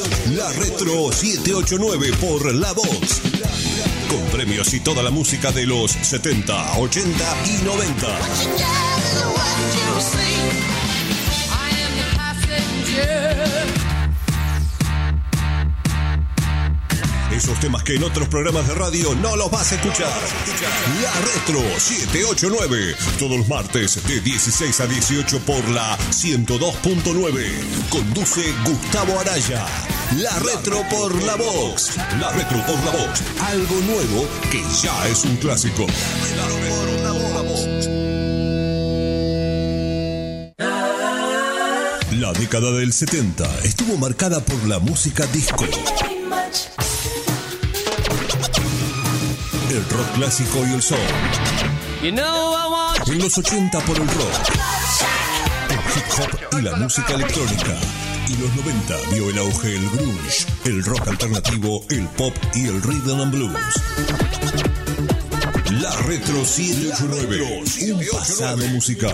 La Retro 789 por La Vox. Con premios y toda la música de los 70, 80 y 90. Esos temas que en otros programas de radio no los vas a escuchar. La Retro 789. Todos los martes de 16 a 18 por la 102.9. Conduce Gustavo Araya. La Retro por La Vox. La Retro por La Vox. Algo nuevo que ya es un clásico. La Retro por La Vox. La década del 70 estuvo marcada por la música disco. El rock clásico y el soul. En los 80 por el rock, el hip hop y la música electrónica. Y los 90 vio el auge del grunge, el rock alternativo, el pop y el rhythm and blues. La Retro 789, un pasado musical.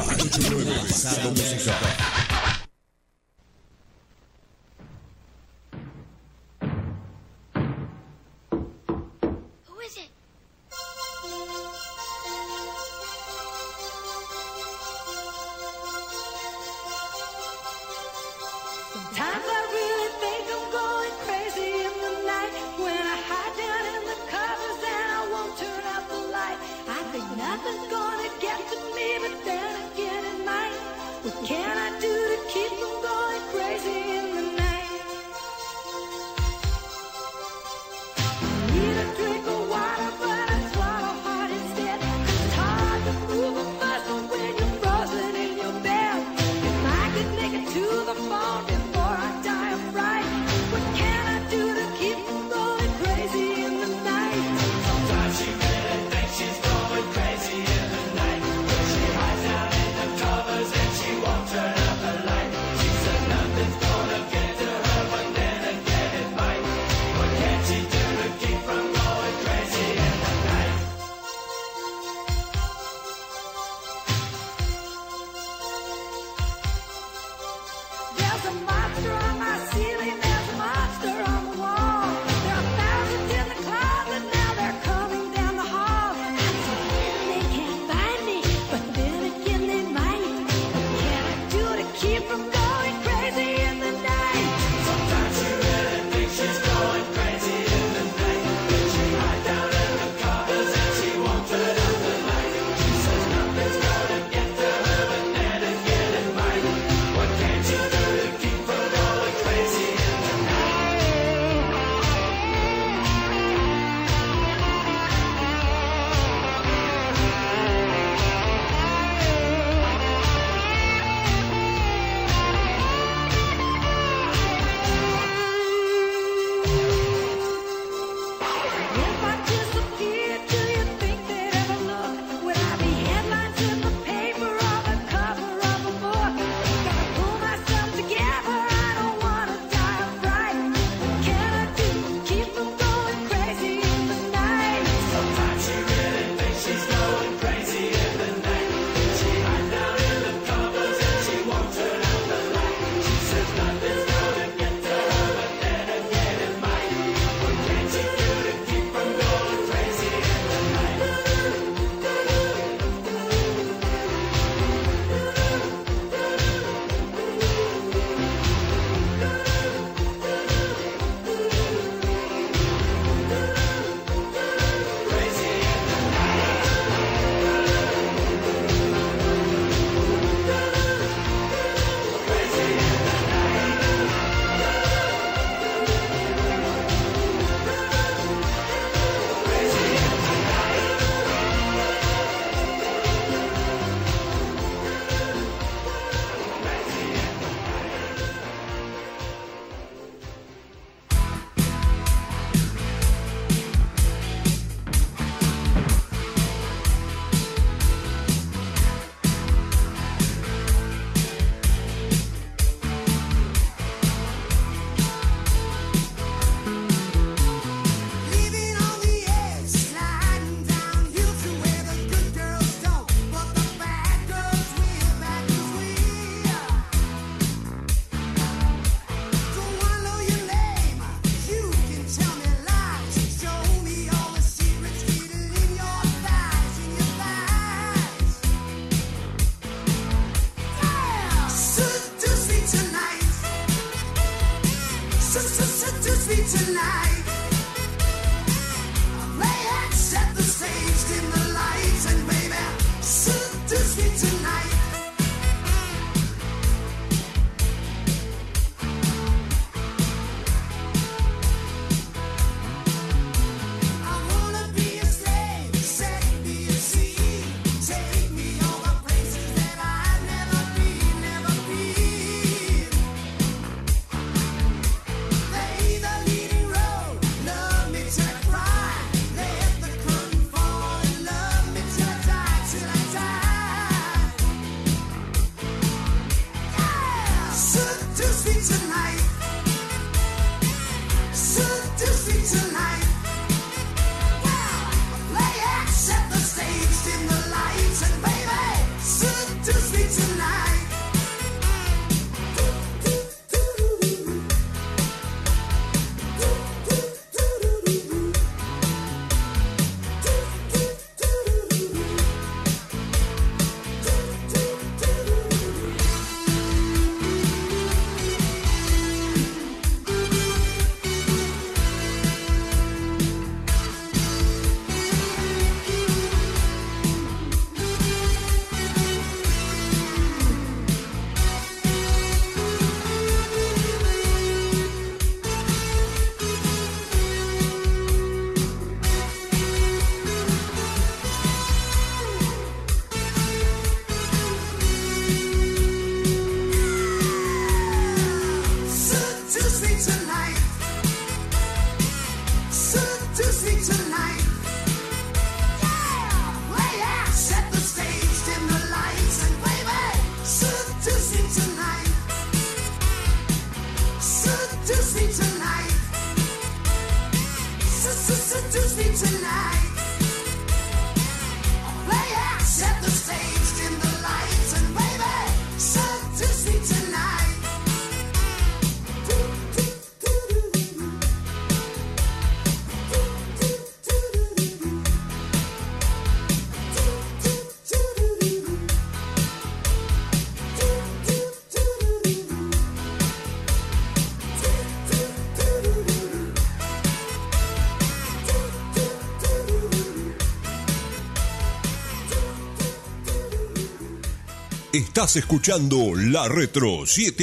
Estás escuchando La Retro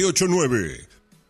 789.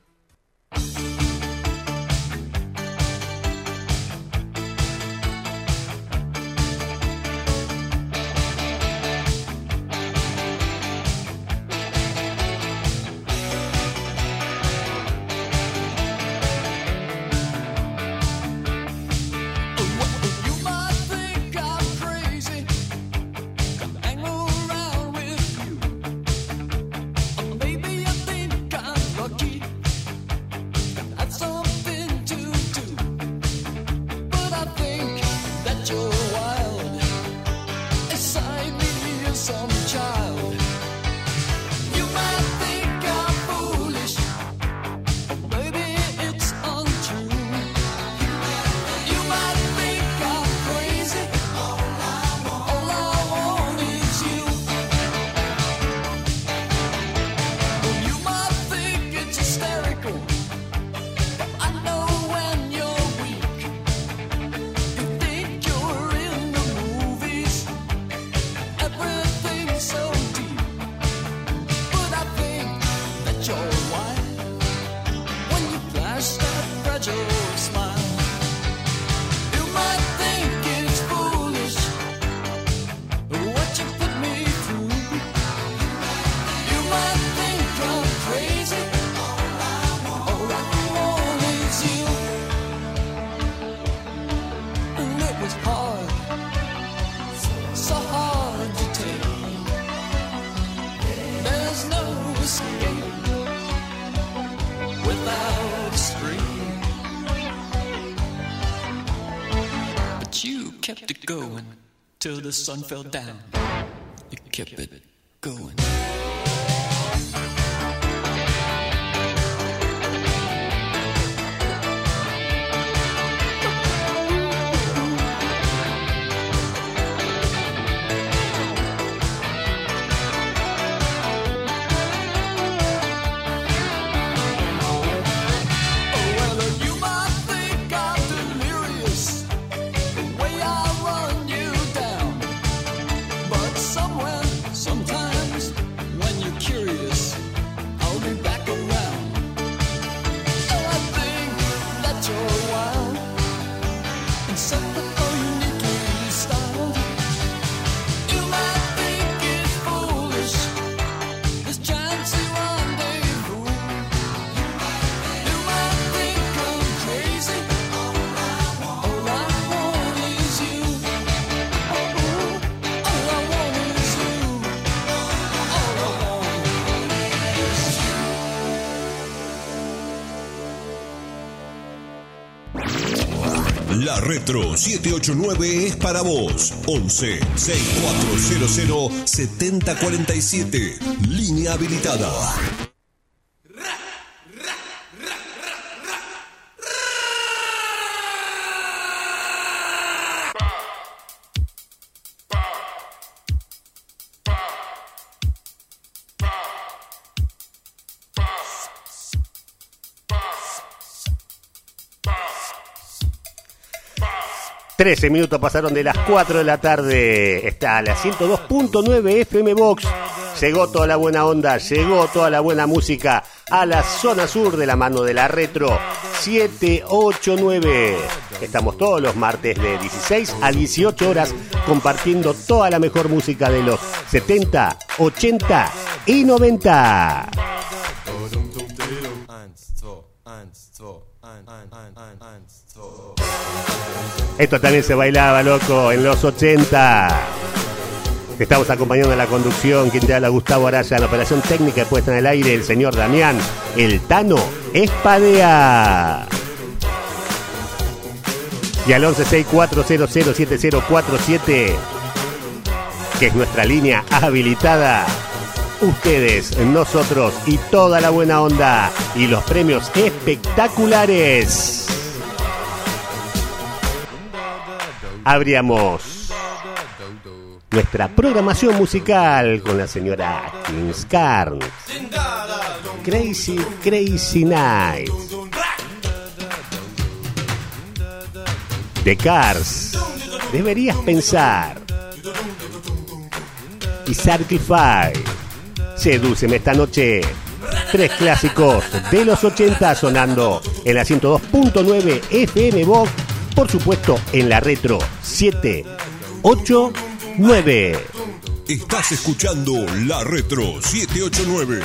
Till the sun fell down, you kept it going. Well, you might think La Retro 789 es para vos. 11 6400 7047. Línea habilitada. Trece minutos pasaron de las 4 de la tarde. Está a la 102.9 FM Box. Llegó toda la buena onda, llegó toda la buena música a la zona sur de la mano de la Retro 789. Estamos todos los martes de 16 a 18 horas compartiendo toda la mejor música de los 70, 80 y 90. Esto también se bailaba, loco, en los 80. Te estamos acompañando en la conducción. Quien te habla, Gustavo Araya. En la operación técnica y puesta en el aire, el señor Damián, el Tano Espadea. Y al 1164007047, que es nuestra línea habilitada, ustedes, nosotros y toda la buena onda y los premios espectaculares. Abríamos nuestra programación musical con la señora Kings Carnes. Crazy, Crazy Night. The Cars. Deberías pensar. Y Certify. Sedúceme esta noche. Tres clásicos de los 80 sonando en la 102.9 FM Box. Por supuesto, en la Retro 789. Estás escuchando la Retro 789.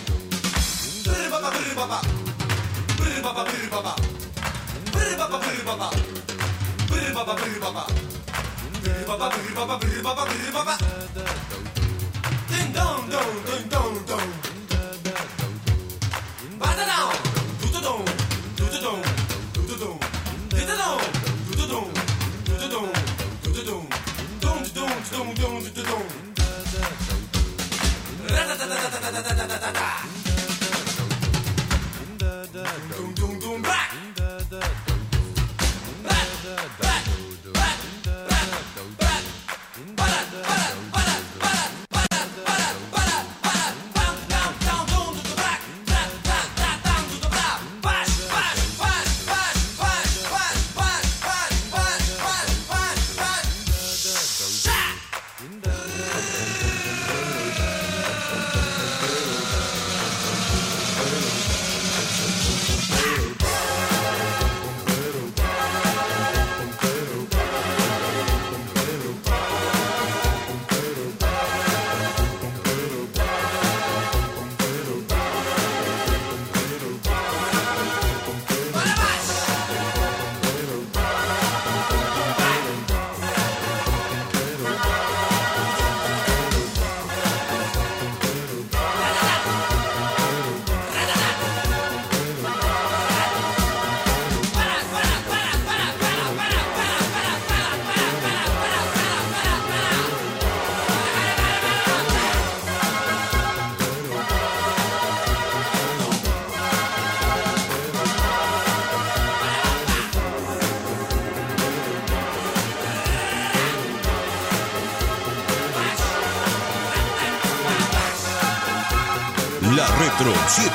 La Retro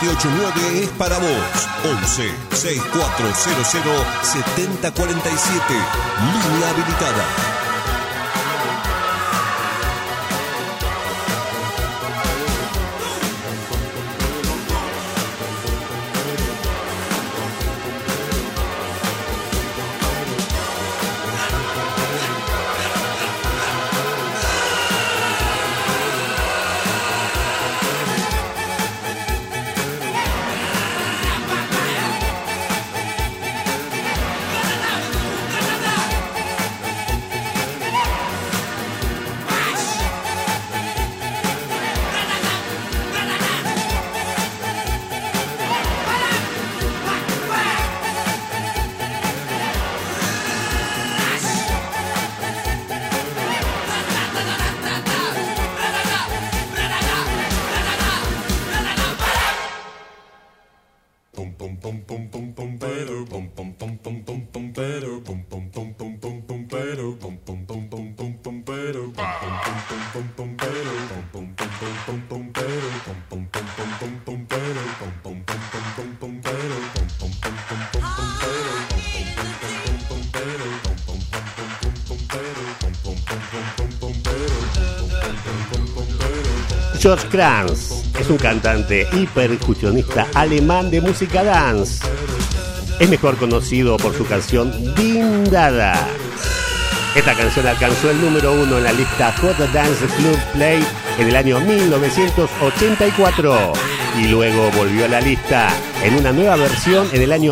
789 es para vos. 11 6400 7047. Línea habilitada. George Kranz es un cantante y percusionista alemán de música dance. Es mejor conocido por su canción Din Dada. Esta canción alcanzó el número 1 en la lista Hot Dance Club Play en el año 1984 y luego volvió a la lista en una nueva versión en el año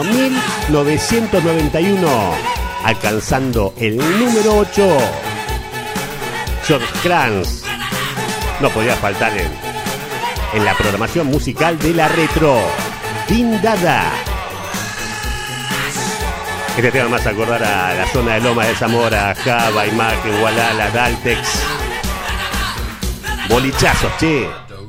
1991, alcanzando el número 8. George Kranz no podía faltar en la programación musical de la retro. Din Dada. Este tema me hace acordar a la zona de Lomas de Zamora, Java, Imagen, Gualala, Daltex. Bolichazos, che.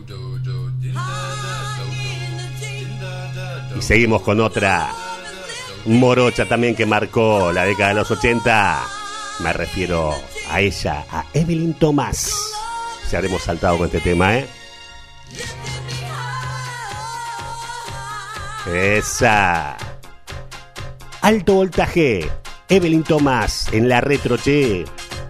Y seguimos con otra morocha también que marcó la década de los 80. Me refiero a ella, a Evelyn Thomas. Se haremos saltado con este tema, ¿eh? Esa. Alto voltaje. Evelyn Thomas en la retro, che.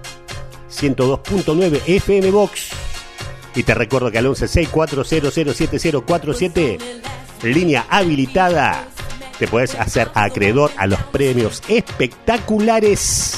102.9 FM Box. Y te recuerdo que al 1164007047, línea habilitada, te puedes hacer acreedor a los premios espectaculares.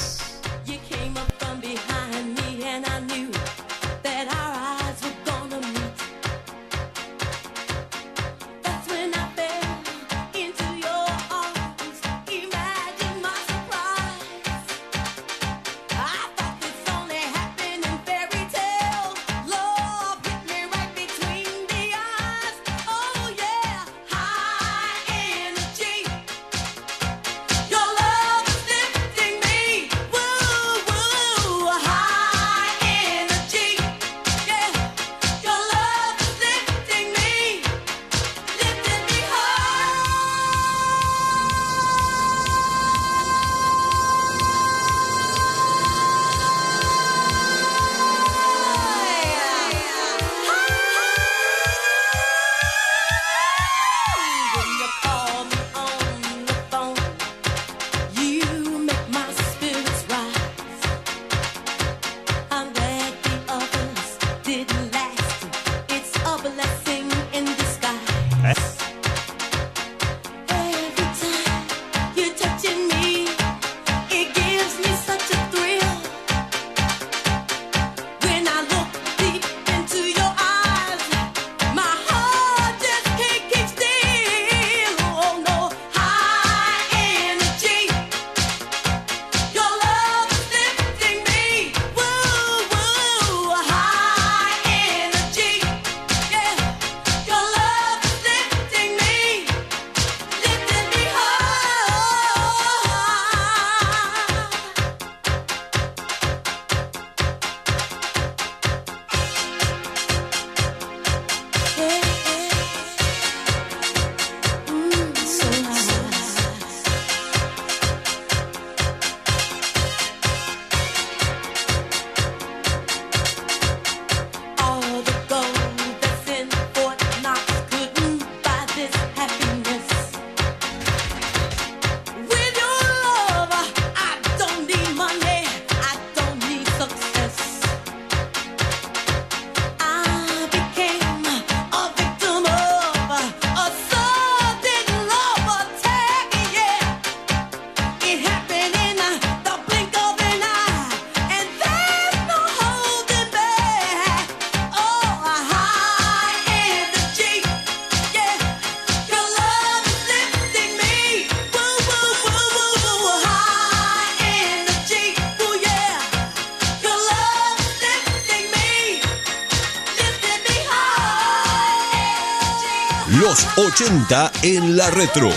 Los 80 en la retro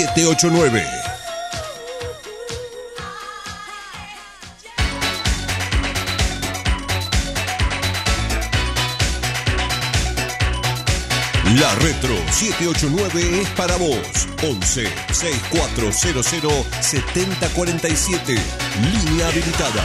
789. La Retro 789 es para vos. 11 6400 7047. Línea habilitada.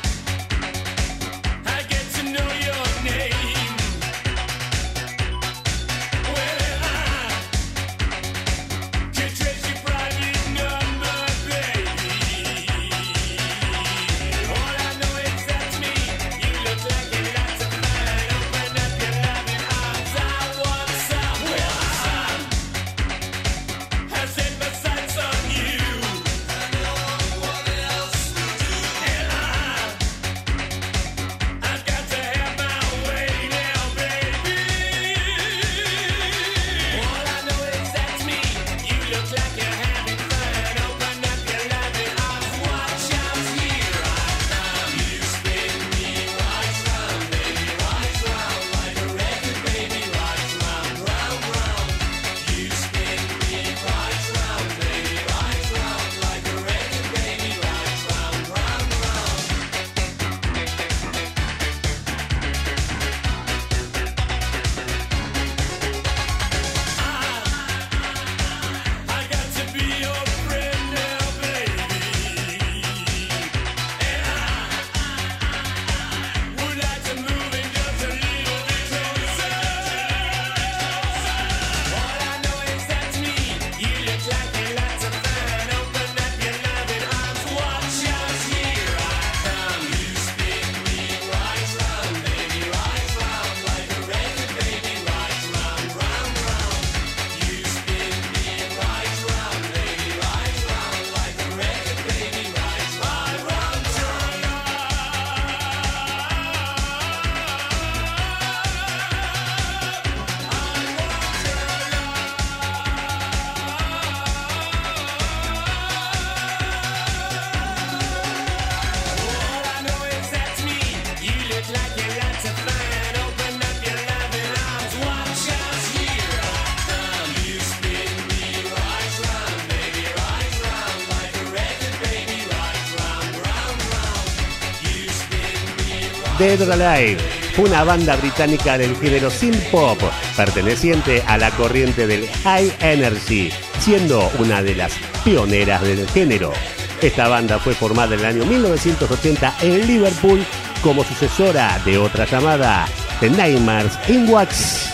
Dead or Alive, una banda británica del género synth pop, perteneciente a la corriente del High Energy, siendo una de las pioneras del género. Esta banda fue formada en el año 1980 en Liverpool como sucesora de otra llamada The Nightmares in Wax.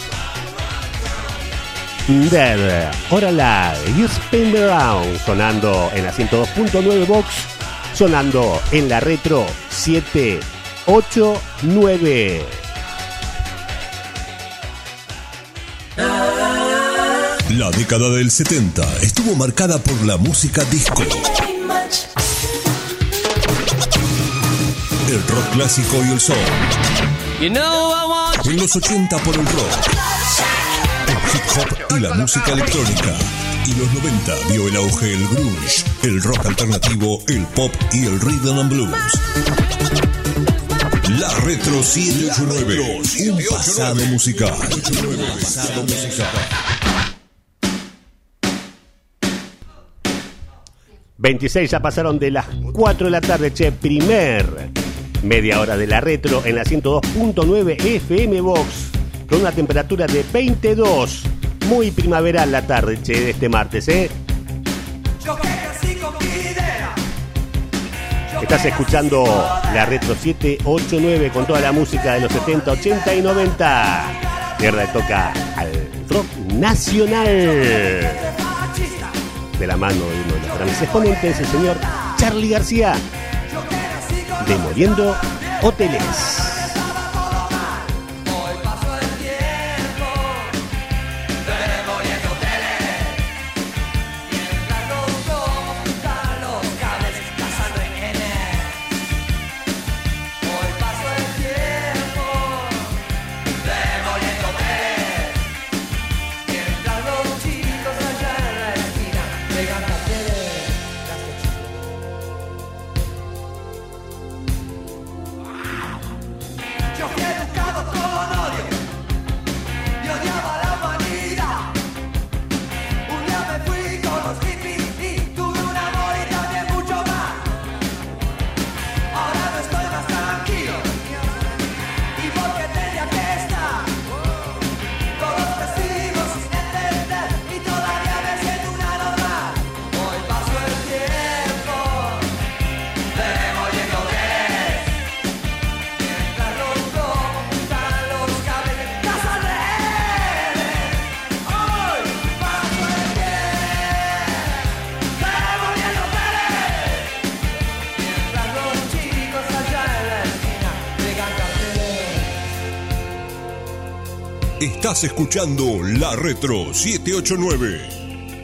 Dead or Alive, You Spin Me Around, sonando en la 102.9 Box, sonando en la Retro 789. La década del 70 estuvo marcada por la música disco, el rock clásico y el soul. En los 80 por el rock, el hip hop y la música electrónica. Y los 90 vio el auge el grunge, el rock alternativo, el pop y el rhythm and blues. La Retro 789, un pasado musical. 26 ya pasaron de las 4 de la tarde, che. Primer media hora de la Retro en la 102.9 FM Box, con una temperatura de 22. Muy primaveral la tarde, che, de este martes, Estás escuchando la Retro 789 con toda la música de los 70, 80 y 90. Tierra toca al rock nacional, de la mano de uno de los grandes exponentes, el señor Charly García, Demoliendo Hoteles. Estás escuchando La Retro 789.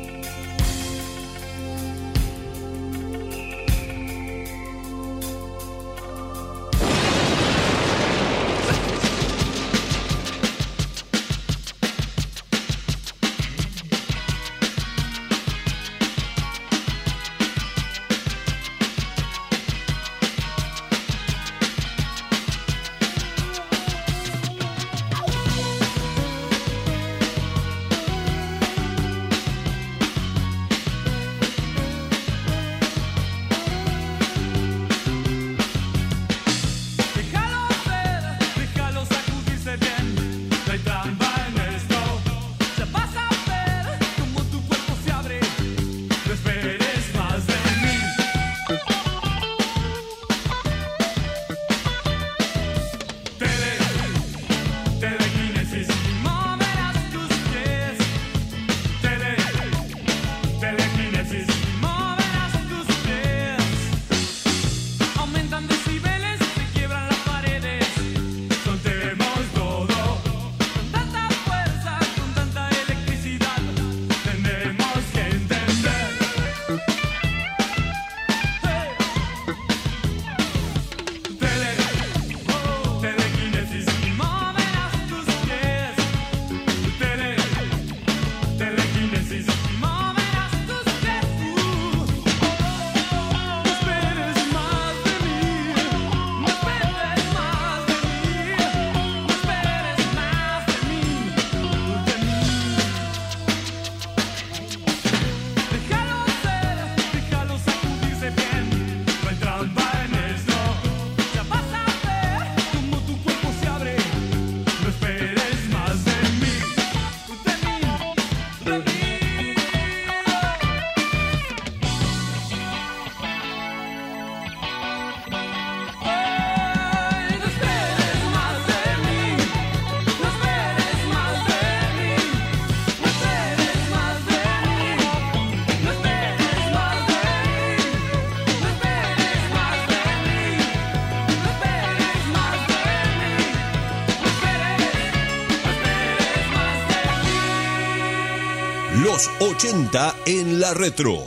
Los 80 en La Retro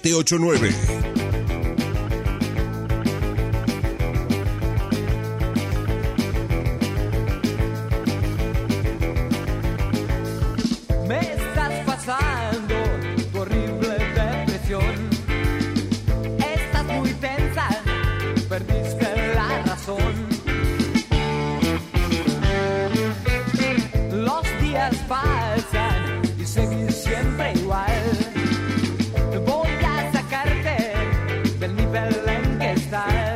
789. Me estás pasando tu horrible depresión. Estás muy tensa, perdiste la razón. Los días pasan y seguís siempre igual. Voy a sacarte del nivel en que estás.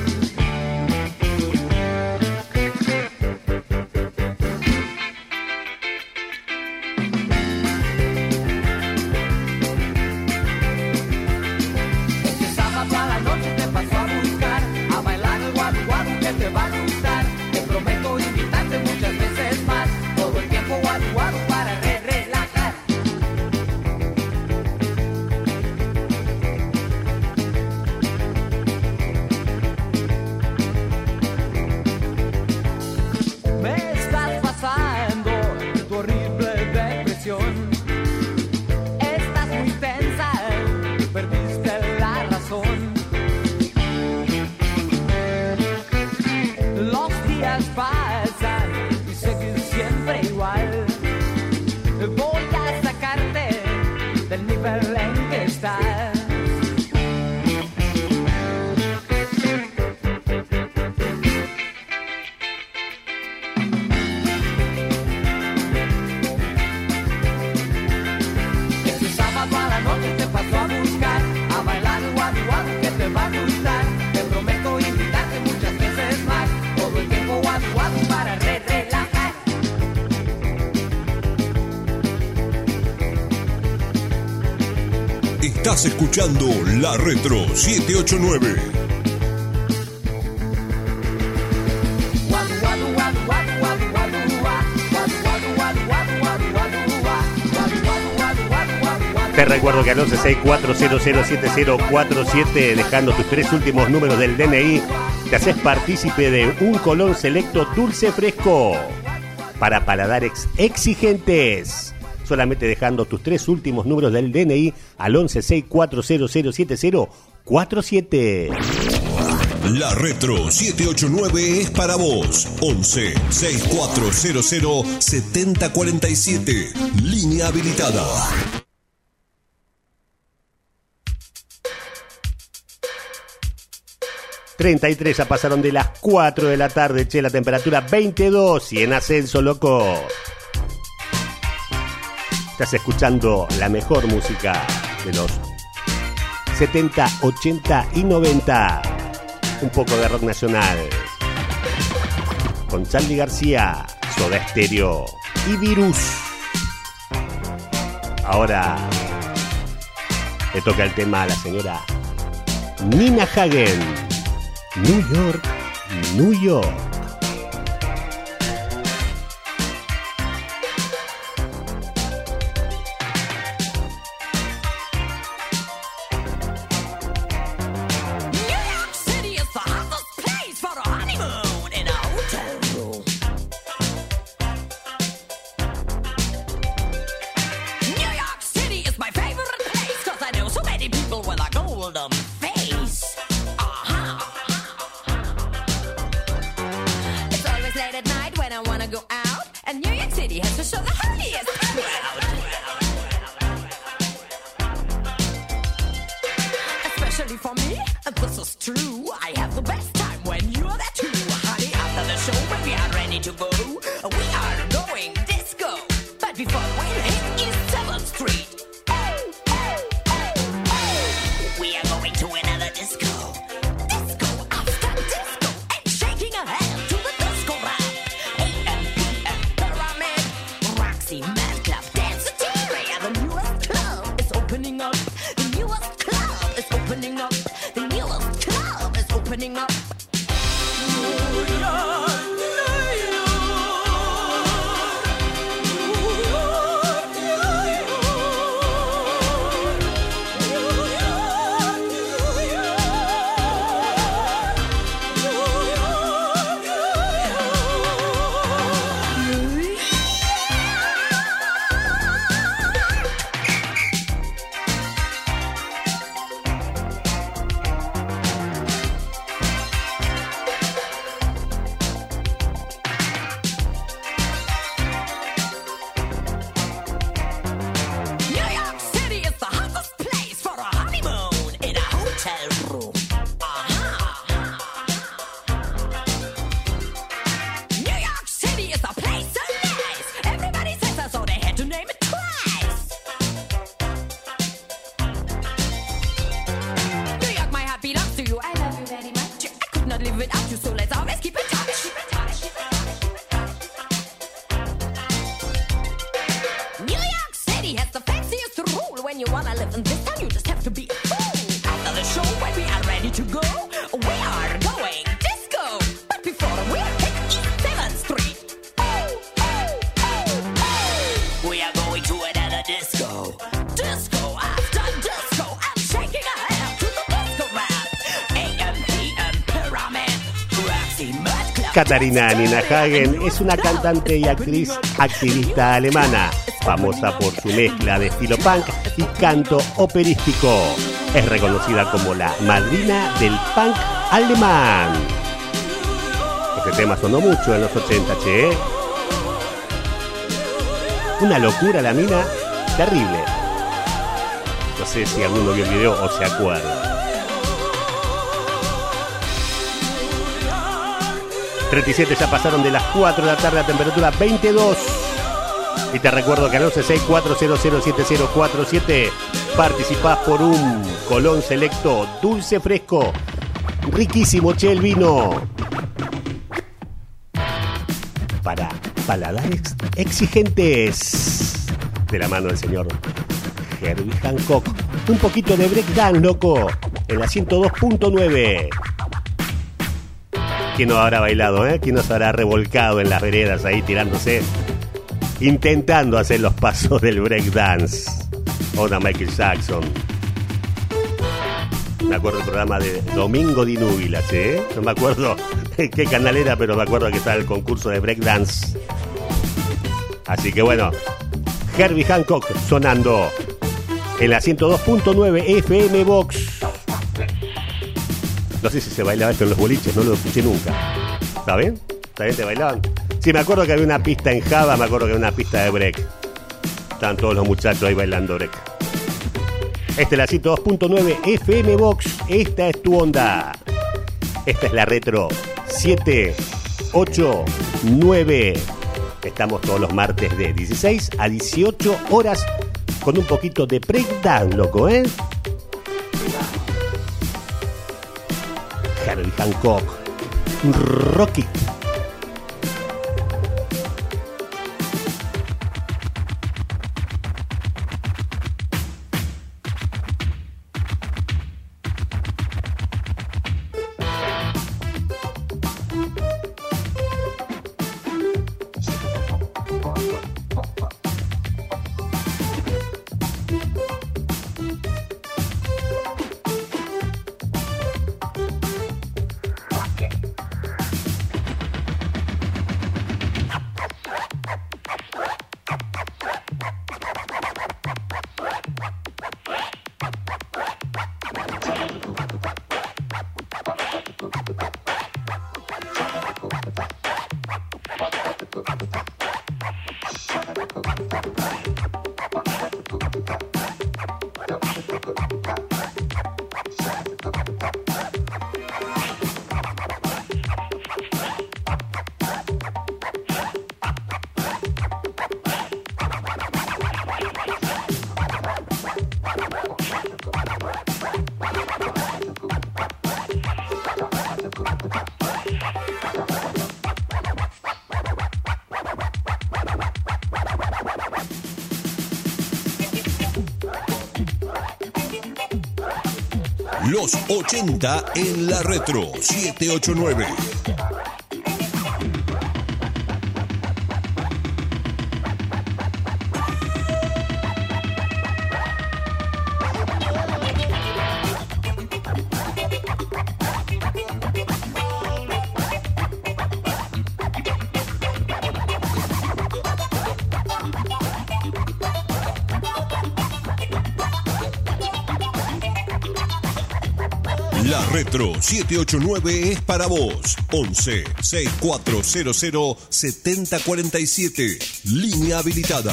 Este sábado a la noche te paso a buscar, a bailar el guadu guadu que te va a gustar. Te prometo invitarte muchas veces más, todo el tiempo guadu guadu para relajar. Me estás pasando tu horrible depresión. Estás muy tensa, perdiste la razón. Los días pasan y seguís siempre igual. Voy a sacarte del nivel en que estás. Este sábado a la noche te paso a buscar, a bailar el guadu guadu que te va a gustar. Te prometo invitarte muchas veces más, todo el tiempo guadu guadu para relajar. Estás escuchando La Retro 789. Guadu guadu guadu guadu guadu guadu guadu guadu guadu guadu guadu guadu guadu guadu guadu guadu guadu. Te recuerdo que al 1164007047, dejando tus 3 últimos números del DNI, te haces partícipe de un Colón Selecto dulce fresco. para paladares exigentes. Solamente dejando tus 3 últimos números del DNI al 1164007047. La Retro 789 es para vos. 11-6400-7047. Línea habilitada. ...33 ya pasaron de las 4 de la tarde, che, la temperatura 22 y en ascenso, loco. Estás escuchando la mejor música de los 70, 80 y 90. Un poco de rock nacional. Con Charly García, Soda Stereo y Virus. Ahora le toca el tema a la señora Nina Hagen. New York, New York. Katarina Nina Hagen es una cantante y actriz activista alemana, famosa por su mezcla de estilo punk y canto operístico. Es reconocida como la madrina del punk alemán. Este tema sonó mucho en los 80, che. Una locura la mina, terrible. No sé si alguno vio el video o se acuerda. 37 ya pasaron de las 4 de la tarde, a temperatura 22. Y te recuerdo que al 1164007047 participás por un Colón Selecto dulce fresco. Riquísimo, che, el vino. Para paladares exigentes. De la mano del señor Herbie Hancock. Un poquito de breakdance, loco. En la 102.9. ¿Quién no habrá bailado, ¿Quién no se habrá revolcado en las veredas ahí tirándose, intentando hacer los pasos del breakdance? Onda Michael Jackson. Me acuerdo del programa de Domingo Di Núbila, ¿sí? No me acuerdo qué canal era, pero me acuerdo que estaba el concurso de breakdance. Así que bueno, Herbie Hancock sonando en la 102.9 FM Box. No sé si se bailaba esto en los boliches, no lo escuché nunca. ¿Saben? ¿También te bailaban? Sí, me acuerdo que había una pista en Java, me acuerdo que había una pista de break. Estaban todos los muchachos ahí bailando break. Esta es la 102.9 FM Box. Esta es tu onda. Esta es la retro 789. Estamos todos los martes de 16 a 18 horas con un poquito de breakdown, loco, ¿eh? Herbie Hancock, Rocky. Los 80 en la retro 789. La Retro 789 es para vos. 11 6400 7047. Línea habilitada.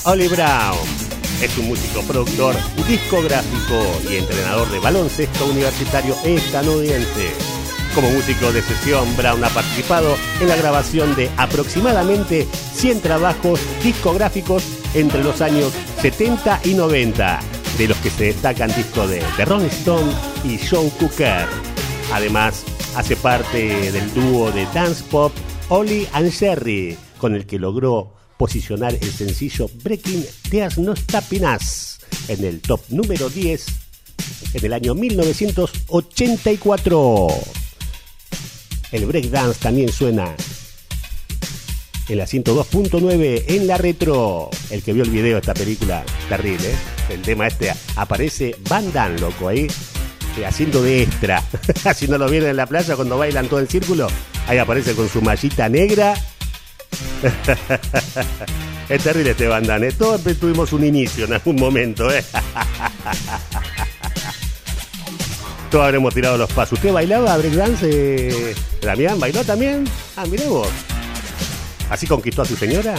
Oli Brown es un músico, productor, discográfico y entrenador de baloncesto universitario estadounidense. Como músico de sesión, Brown ha participado en la grabación de aproximadamente 100 trabajos discográficos entre los años 70 y 90, de los que se destacan discos de The Rolling Stones y John Cooker. Además, hace parte del dúo de dance pop Oli and Jerry, con el que logró posicionar el sencillo Breaking There's No Stopping Us en el top número 10 en el año 1984. El breakdance también suena en la 102.9 en la retro. El que vio el video de esta película, terrible, ¿eh? El tema este aparece Van Damme, loco, ahí haciendo de extra. Si no lo vieron en la playa cuando bailan todo en círculo, ahí aparece con su mallita negra. Es terrible este Van Damme, ¿eh? Todos tuvimos un inicio en algún momento, ¿eh? Todos habremos tirado los pasos. ¿Usted bailaba breakdance, Damián? ¿Bailó también? Ah, mirá vos. ¿Así conquistó a su señora?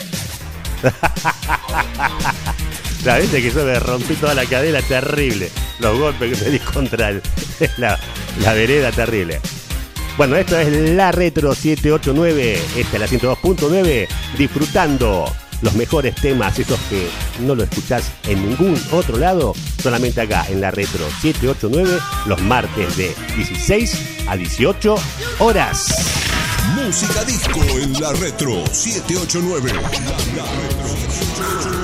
La vez que yo me rompí toda la cadera, terrible. Los golpes que me di contra la vereda, terrible. Bueno, esto es la Retro 789, esta es la 102.9, disfrutando los mejores temas, esos que no lo escuchás en ningún otro lado, solamente acá en la Retro 789, los martes de 16 a 18 horas. Música disco en la Retro 789. La Retro 789.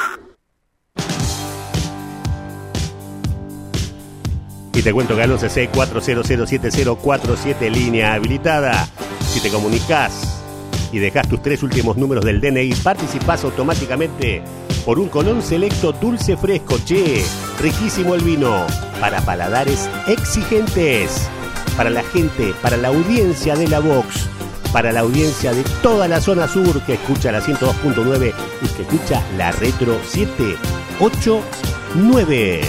Y te cuento que al 1164007047, línea habilitada. Si te comunicás y dejás tus 3 últimos números del DNI, participás automáticamente por un Colón Selecto dulce fresco. Che, riquísimo el vino, para paladares exigentes, para la gente, para la audiencia de la Vox, para la audiencia de toda la zona sur que escucha la 102.9 y que escucha la Retro 789.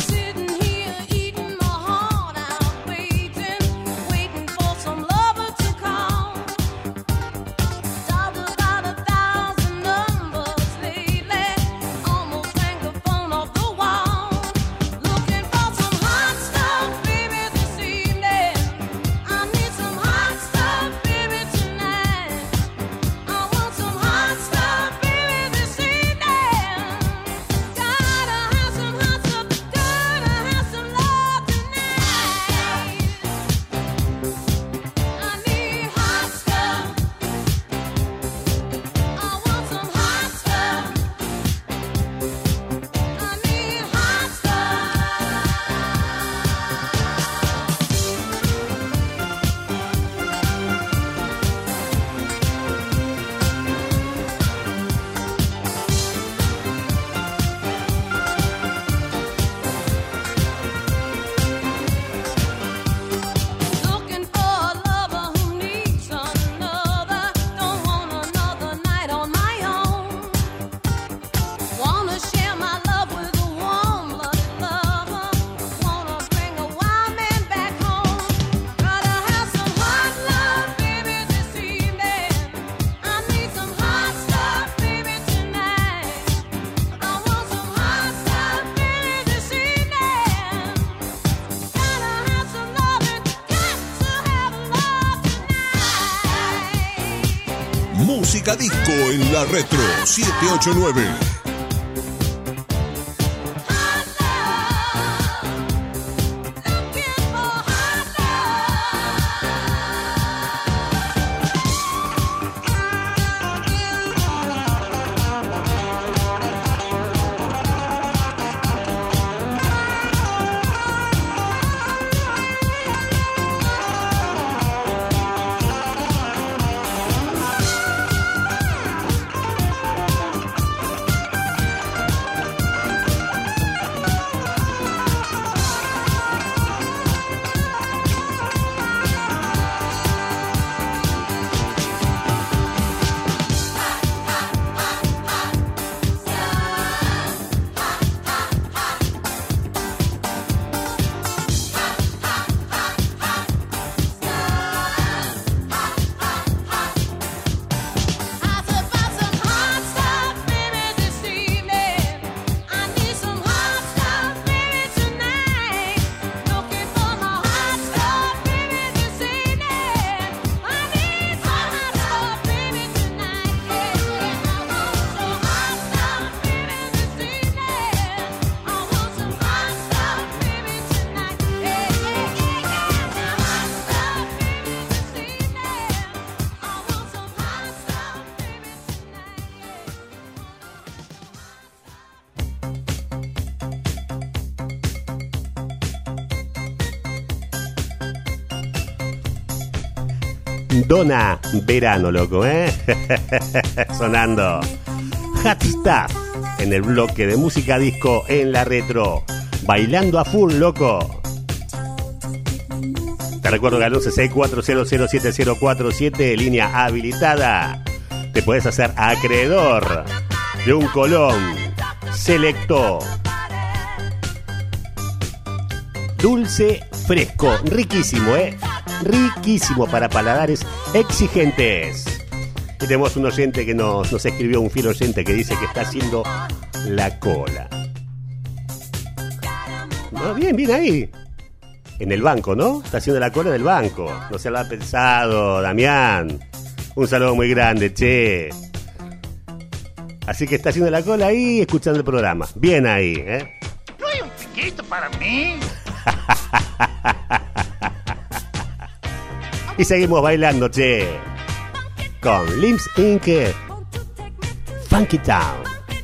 Música disco en la Retro 789. Donna Verano, loco, sonando Hot Stuff en el bloque de música disco en la retro. Bailando a full, loco. Te recuerdo que al 1164007047, línea habilitada, te puedes hacer acreedor de un Colón Selecto dulce fresco, riquísimo, riquísimo para paladares exigentes. Y tenemos un oyente que nos escribió, un fiel oyente que dice que está haciendo la cola. No, bien ahí. En el banco, ¿no? Está haciendo la cola del banco. No se lo ha pensado, Damián. Un saludo muy grande, che. Así que está haciendo la cola ahí, escuchando el programa. Bien ahí, ¿No hay un piquito para mí? Y seguimos bailando, che. Con Limps Inc. Funky Town.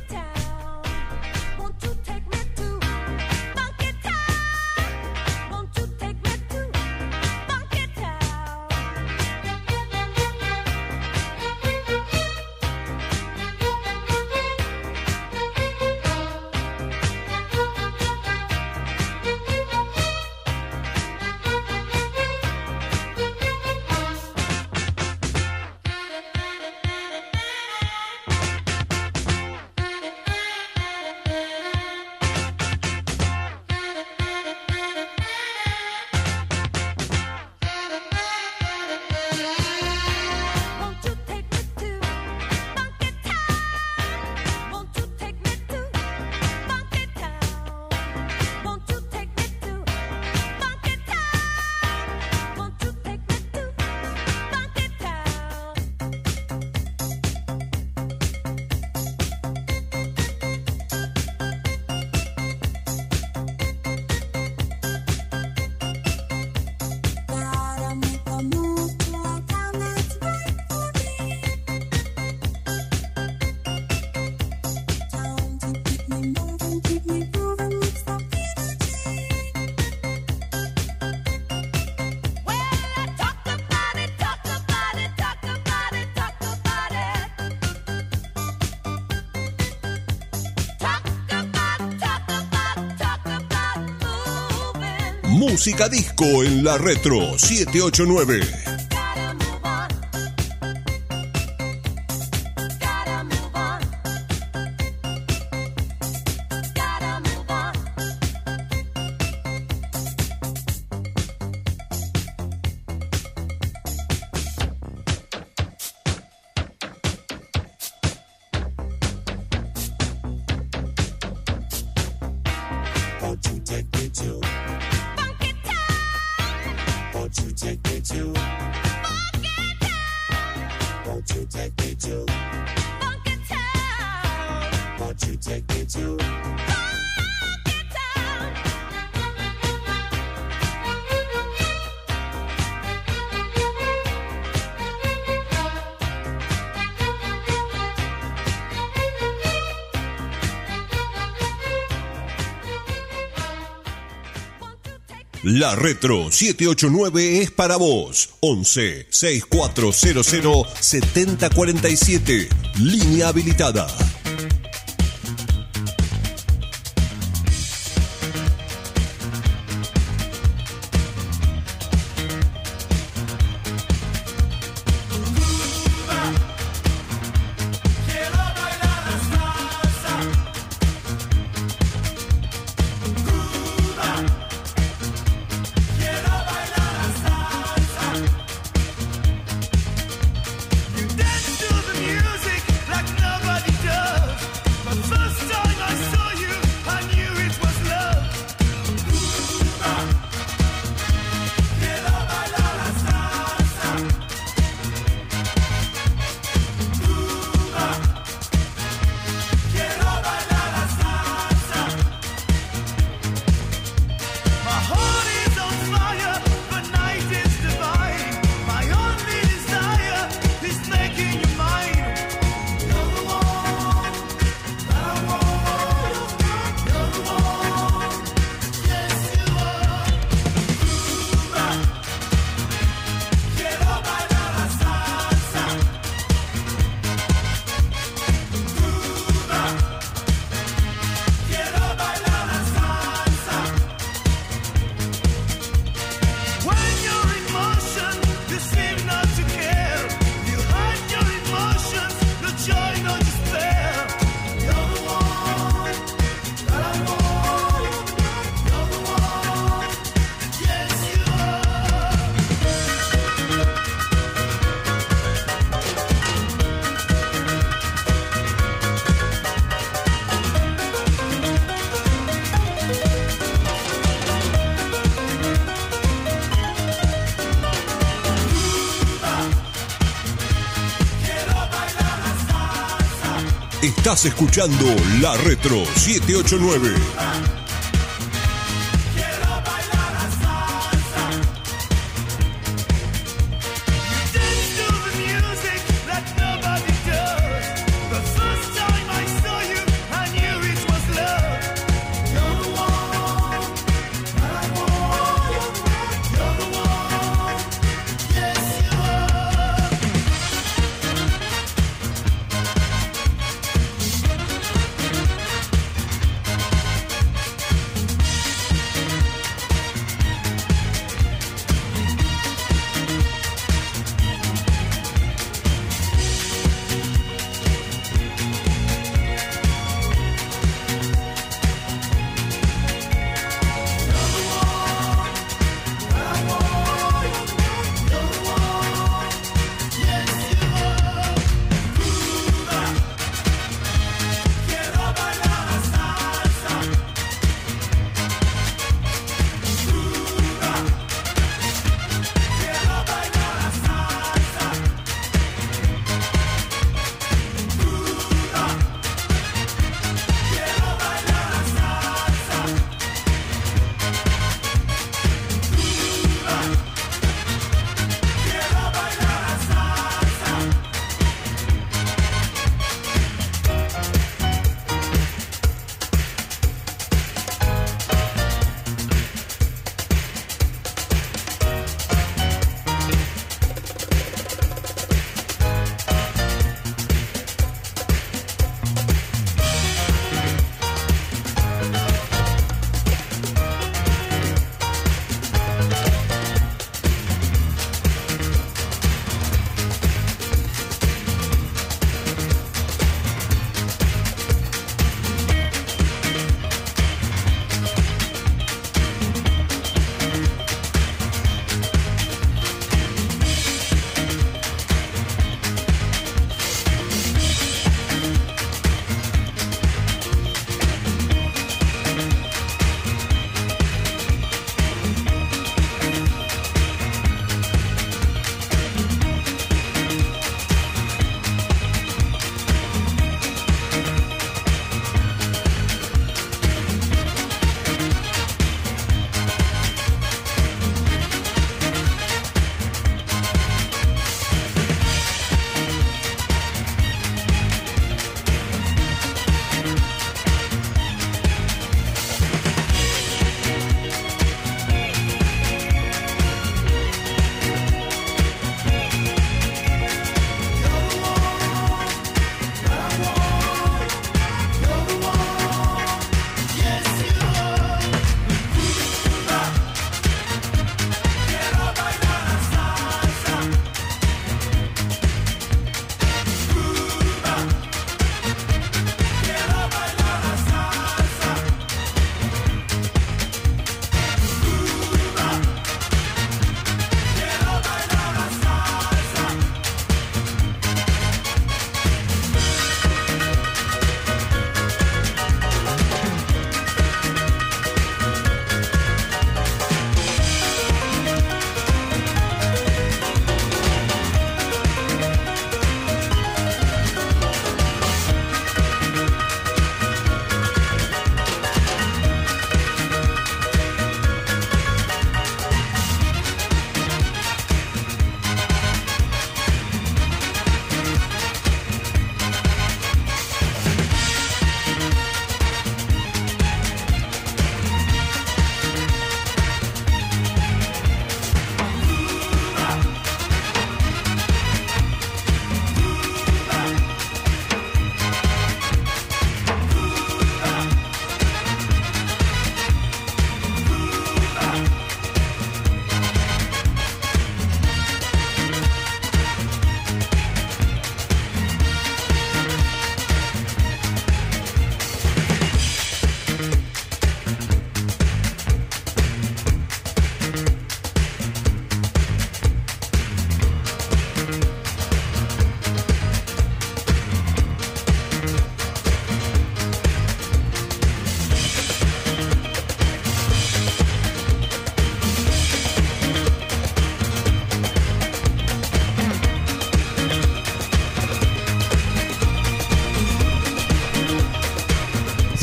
Música disco en la retro 789. La retro 789 es para vos. 11 6400 7047. Línea habilitada. Dance to the music like nobody does. Estás escuchando La Retro 789.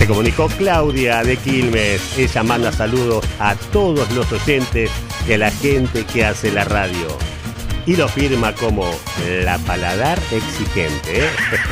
comunicó Claudia de Quilmes. Ella manda saludos a todos los oyentes y a la gente que hace la radio. Y lo firma como la paladar exigente, ¿eh?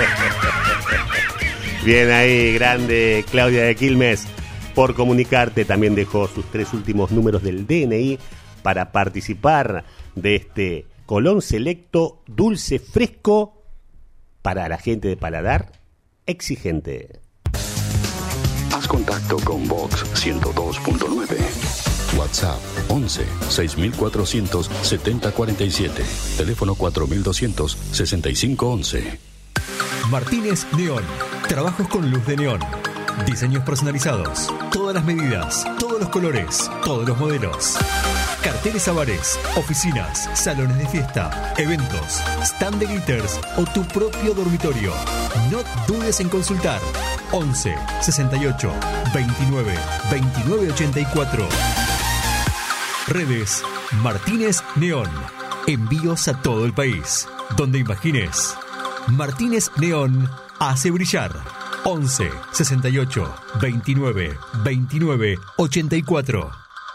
Bien ahí, grande Claudia de Quilmes. Por comunicarte, también dejó sus 3 últimos números del DNI para participar de este Colón Selecto dulce fresco para la gente de paladar exigente. Haz contacto con Vox 102.9. WhatsApp 11 6400 7047. Teléfono 4200 6511. Martínez Neón. Trabajos con luz de neón. Diseños personalizados. Todas las medidas, todos los colores, todos los modelos. Carteles a bares, oficinas, salones de fiesta, eventos, stand de glitters o tu propio dormitorio. No dudes en consultar. 11 68 29 29 84. Redes Martínez Neón. Envíos a todo el país. Donde imagines. Martínez Neón hace brillar. 11 68 29 29 84.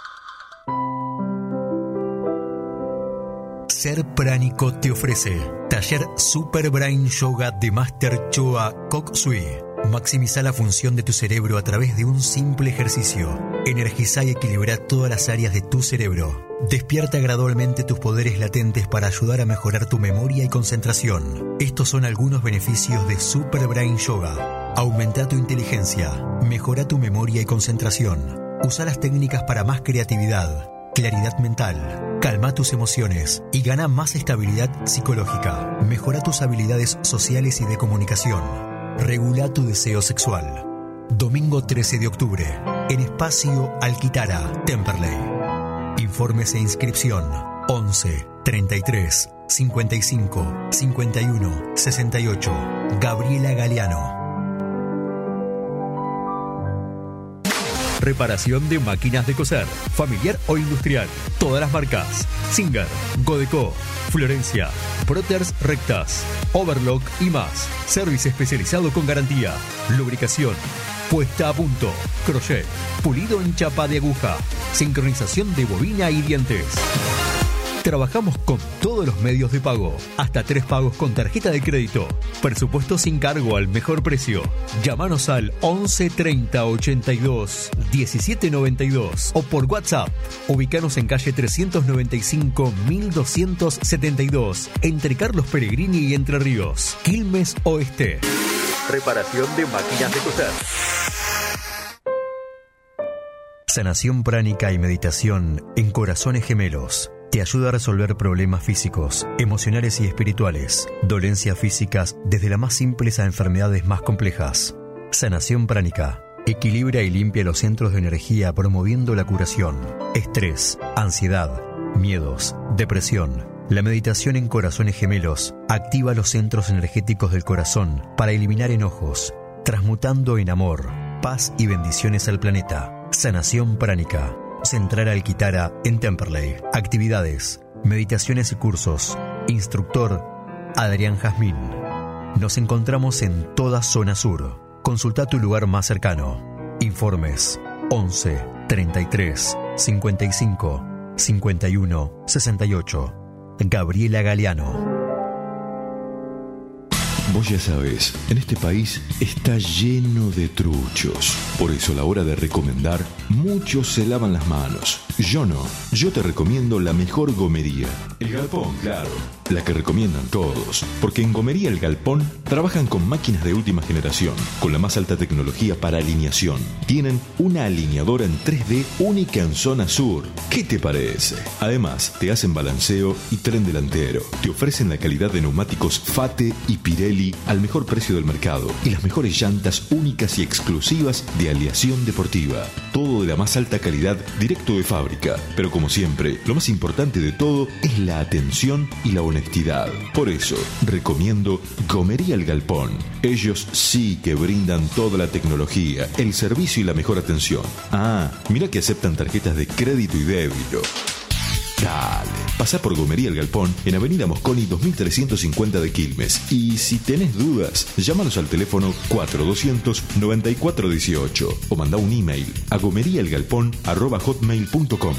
Ser Pránico te ofrece Taller Super Brain Yoga de Master Choa Kok Sui. Maximiza la función de tu cerebro a través de un simple ejercicio. Energiza y equilibra todas las áreas de tu cerebro. Despierta gradualmente tus poderes latentes para ayudar a mejorar tu memoria y concentración. Estos son algunos beneficios de Super Brain Yoga. Aumenta tu inteligencia, mejora tu memoria y concentración. Usa las técnicas para más creatividad, claridad mental. Calma tus emociones y gana más estabilidad psicológica. Mejora tus habilidades sociales y de comunicación. Regula tu deseo sexual. Domingo 13 de octubre, en Espacio Alquitara, Temperley. Informes e inscripción 11 33 55 51 68. Gabriela Galeano. Reparación de máquinas de coser, familiar o industrial. Todas las marcas. Singer, Godeco, Florencia, Broters Rectas, Overlock y más. Servicio especializado con garantía. Lubricación, puesta a punto, crochet, pulido en chapa de aguja, sincronización de bobina y dientes. Trabajamos con todos los medios de pago, hasta 3 pagos con tarjeta de crédito. Presupuesto sin cargo al mejor precio. Llámanos al 11 30 82 17 92 o por WhatsApp. Ubícanos en calle 395 1272, entre Carlos Pellegrini y Entre Ríos, Quilmes Oeste. Reparación de máquinas de coser. Sanación pránica y meditación en Corazones Gemelos. Te ayuda a resolver problemas físicos, emocionales y espirituales, dolencias físicas desde las más simples a enfermedades más complejas. Sanación pránica. Equilibra y limpia los centros de energía promoviendo la curación. Estrés, ansiedad, miedos, depresión. La meditación en Corazones Gemelos activa los centros energéticos del corazón para eliminar enojos, transmutando en amor, paz y bendiciones al planeta. Sanación pránica. Central Alquitara en Temperley. Actividades, meditaciones y cursos. Instructor Adrián Jazmín. Nos encontramos en toda zona sur. Consulta tu lugar más cercano. Informes 11 33 55 51 68. Gabriela Galeano. Vos ya sabés, en este país está lleno de truchos. Por eso a la hora de recomendar, muchos se lavan las manos. Yo no. Yo te recomiendo la mejor gomería. El Galpón, claro. La que recomiendan todos. Porque en Gomería El Galpón trabajan con máquinas de última generación, con la más alta tecnología para alineación. Tienen una alineadora en 3D única en zona sur. ¿Qué te parece? Además, te hacen balanceo y tren delantero. Te ofrecen la calidad de neumáticos Fate y Pirelli al mejor precio del mercado y las mejores llantas únicas y exclusivas de aleación deportiva. Todo de la más alta calidad, directo de fábrica. Pero como siempre, lo más importante de todo es la atención y la honestidad. Por eso, recomiendo Gomería El Galpón. Ellos sí que brindan toda la tecnología, el servicio y la mejor atención. Ah, mira que aceptan tarjetas de crédito y débito. Dale, pasá por Gomería El Galpón en Avenida Mosconi 2350 de Quilmes. Y si tenés dudas, llámanos al teléfono 4200-9418 o mandá un email a gomeriaelgalpón@hotmail.com.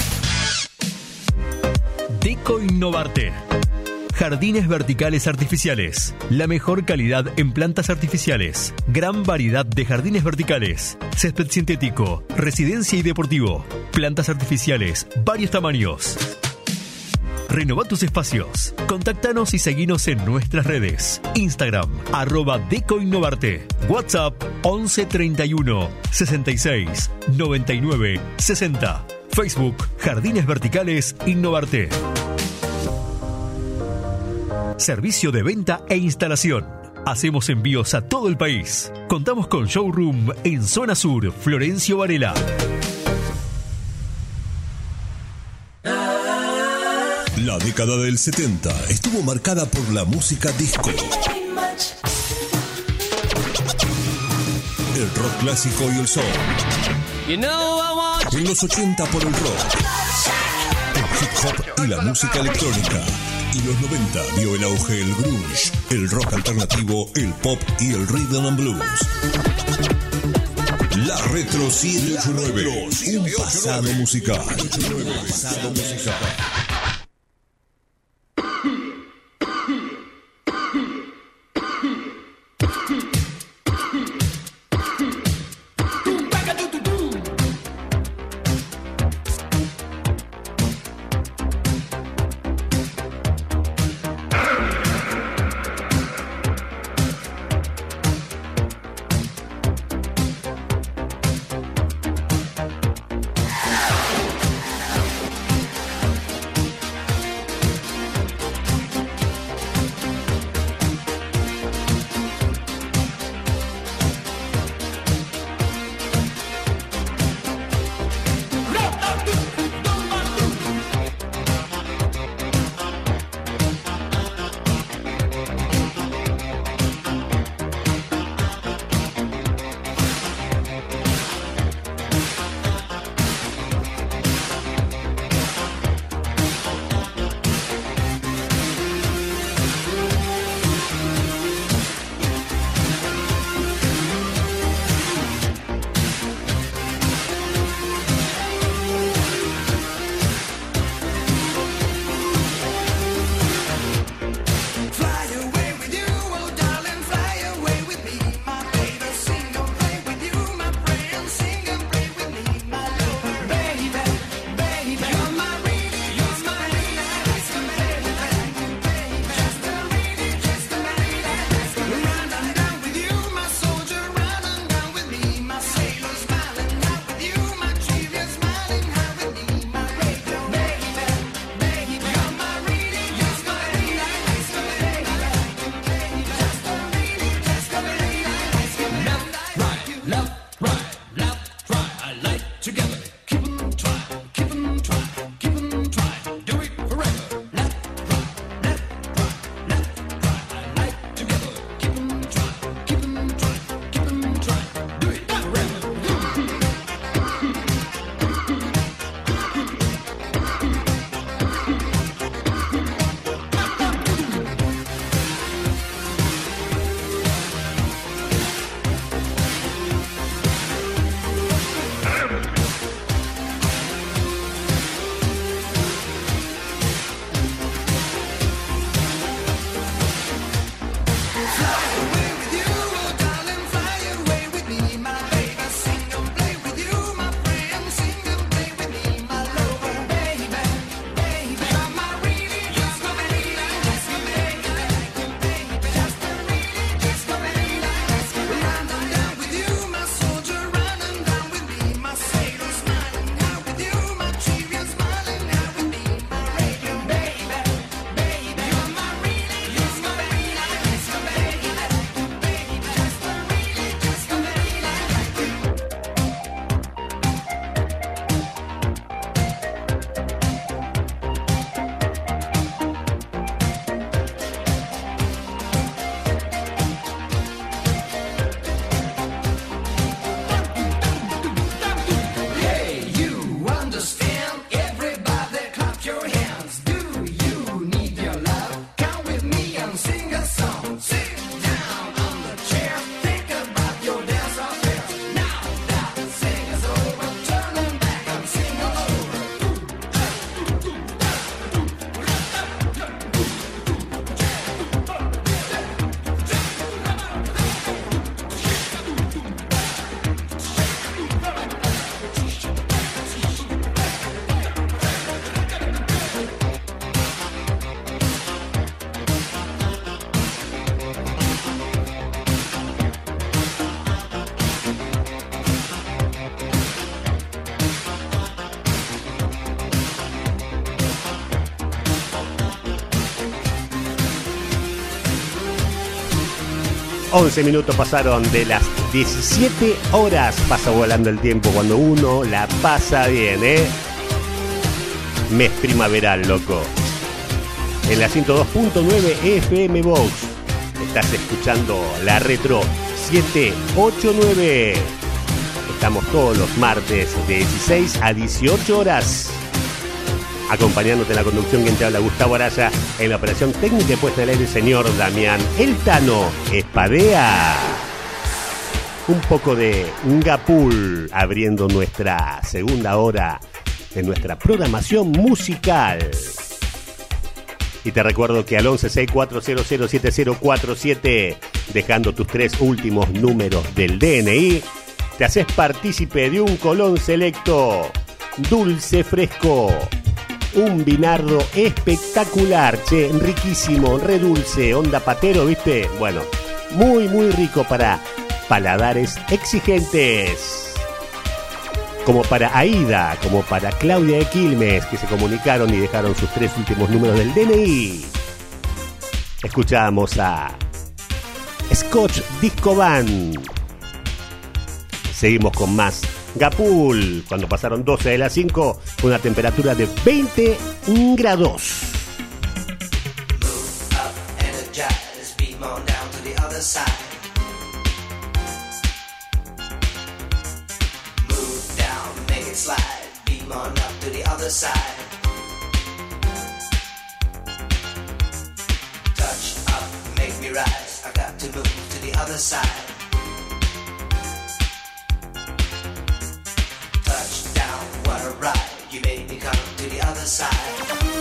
Deco Innovarte. Jardines verticales artificiales. La mejor calidad en plantas artificiales. Gran variedad de jardines verticales. Césped sintético, residencia y deportivo. Plantas artificiales, varios tamaños. Renová tus espacios. Contáctanos y seguinos en nuestras redes. Instagram, @DecoInnovarte. WhatsApp, 11 31 66 99 60. Facebook, Jardines Verticales Innovarte. Servicio de venta e instalación. Hacemos envíos a todo el país. Contamos con showroom en Zona Sur, Florencio Varela. La década del 70 estuvo marcada por la música disco, el rock clásico y el soul. En los 80 por el rock, el hip hop y la música electrónica. Y los 90 vio el auge el grunge, el rock alternativo, el pop y el rhythm and blues. La Retro 789, un pasado musical. 11 minutos pasaron de las 17 horas. Pasa volando el tiempo cuando uno la pasa bien, ¿eh? Mes primaveral, loco. En la 102.9 FM Box estás escuchando la Retro 789. Estamos todos los martes de 16 a 18 horas. Acompañándote en la conducción, quien te habla, Gustavo Araya. En la operación técnica y puesta al aire, el señor Damián El Tano Espadea. Un poco de Ngapul abriendo nuestra segunda hora de nuestra programación musical. Y te recuerdo que al 1164007047, dejando tus 3 últimos números del DNI, te haces partícipe de un Colón Selecto dulce fresco. Un vinardo espectacular, che, riquísimo, re dulce, onda patero, ¿viste? Bueno, muy, muy rico para paladares exigentes. Como para Aida, como para Claudia de Quilmes, que se comunicaron y dejaron sus 3 últimos números del DNI. Escuchamos a Scotch Disco Band. Seguimos con más Ngapul, cuando pasaron 12 de las 5, con una temperatura de 20 grados. You made me come to the other side.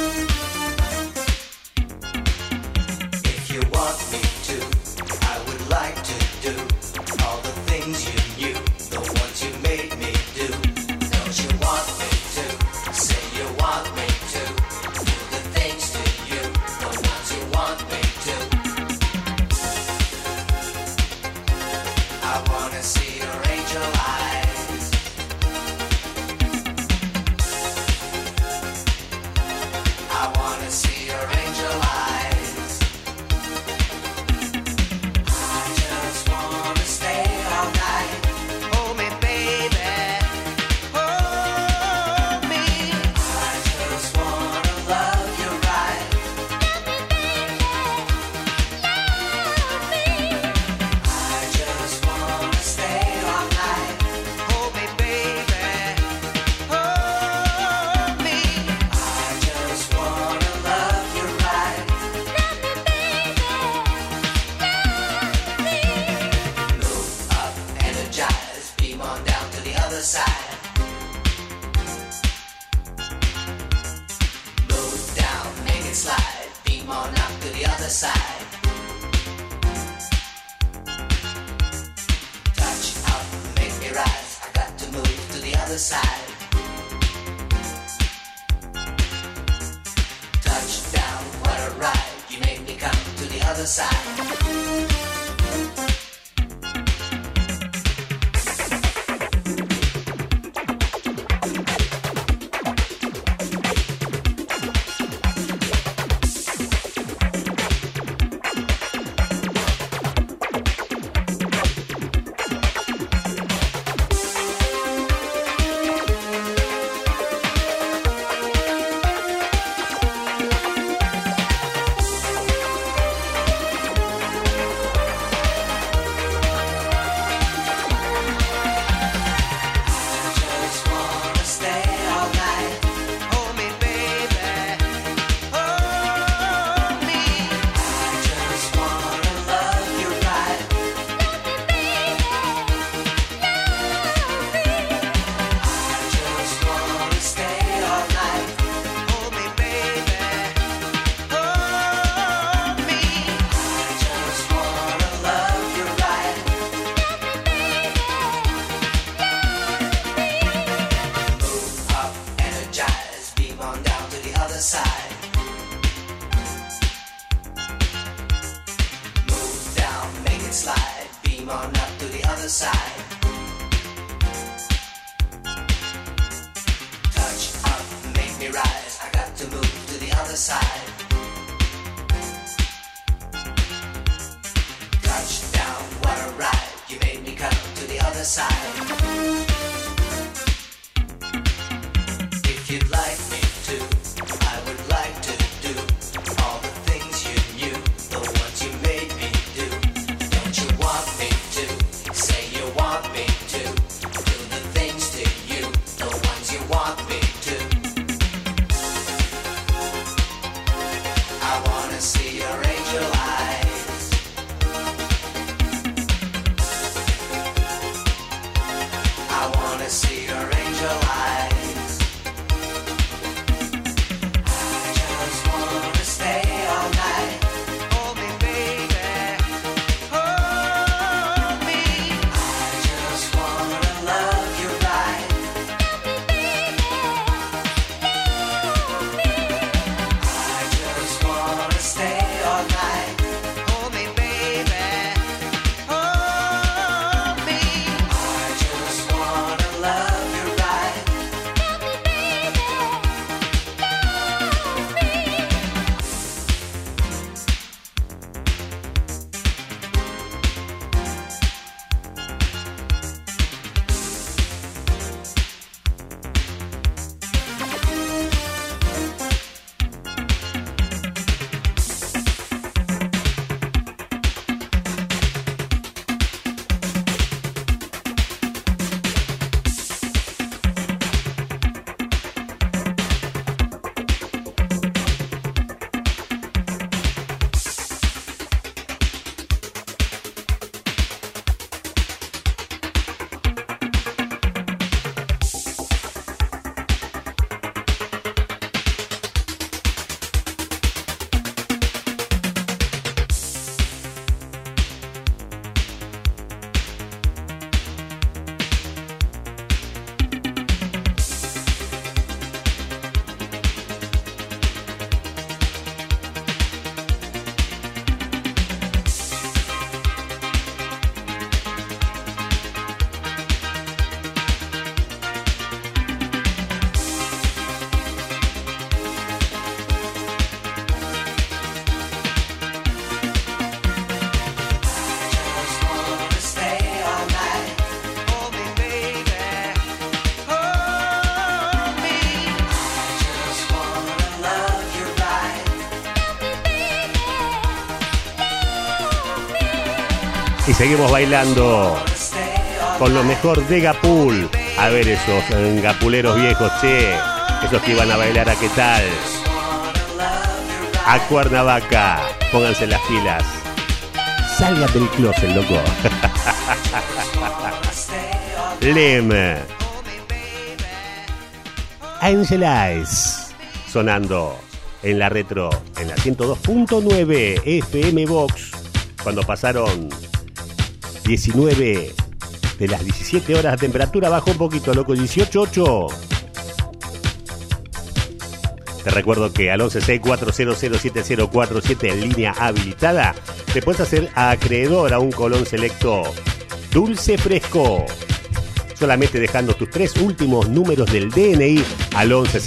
If you want me to, I would like to do all the things you knew, the ones you made me do. Don't you want me to? Say you want me to. Do the things to you, the ones you want me to. I wanna see your angel eyes. I wanna see your angel eyes. I just wanna stay all night. Hold me, baby. Hold me. I just wanna love you right. Love me, I just wanna stay all night. Hold me, baby. Hold me. I just wanna love you right. Move up, energize, beam on down to the other side. Move down, make it slide, beam on up to the other side. Touch up, make me rise, I got to move to the other side. Touchdown, what a ride, you made me come to the other side. Just wanna stay all night. Hold me, baby. Hold me. I just wanna love you right. I just wanna stay all night. Hold me, baby. Hold me. I just wanna love you right. Move up, energize, beam on down to the other side. Move down, make it slide, beam on up to the other side. Touch up, make me rise, I got to move to the other side. Touch down, see your angel eyes. I just wanna stay all night. Hold me, baby. Hold me. I just wanna love you right. I just wanna stay all night. Hold me, baby. Hold me. I just wanna love you right. Just wanna stay all night. Hold me, baby. Hold me. I just wanna love you right. Y seguimos bailando con lo mejor de Gapul. A ver esos gapuleros viejos, che. Esos que iban a bailar a qué tal. A Cuernavaca. Pónganse las pilas. Salgan del closet, loco. Lem. Angel Eyes. Sonando en la retro, en la 102.9 FM Box. Cuando pasaron 19 de las 17 horas, la temperatura bajó un poquito, loco, 18.8. Te recuerdo que al 1164007047 en línea habilitada te puedes hacer acreedor a un Colón Selecto dulce fresco. Solamente dejando tus 3 últimos números del DNI al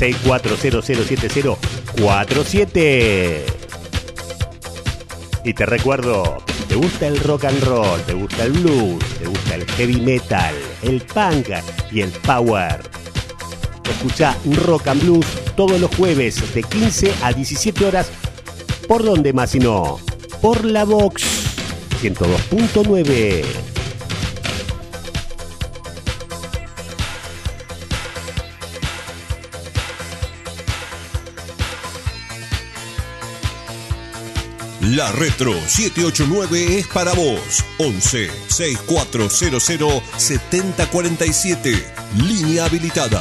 1164007047. Y te recuerdo, ¿te gusta el rock and roll? ¿Te gusta el blues? ¿Te gusta el heavy metal? ¿El punk y el power? Escucha Rock and Blues todos los jueves de 15 a 17 horas. ¿Por dónde más si no? Por la Box 102.9. La Retro 789 es para vos. 11 6400 7047. Línea habilitada.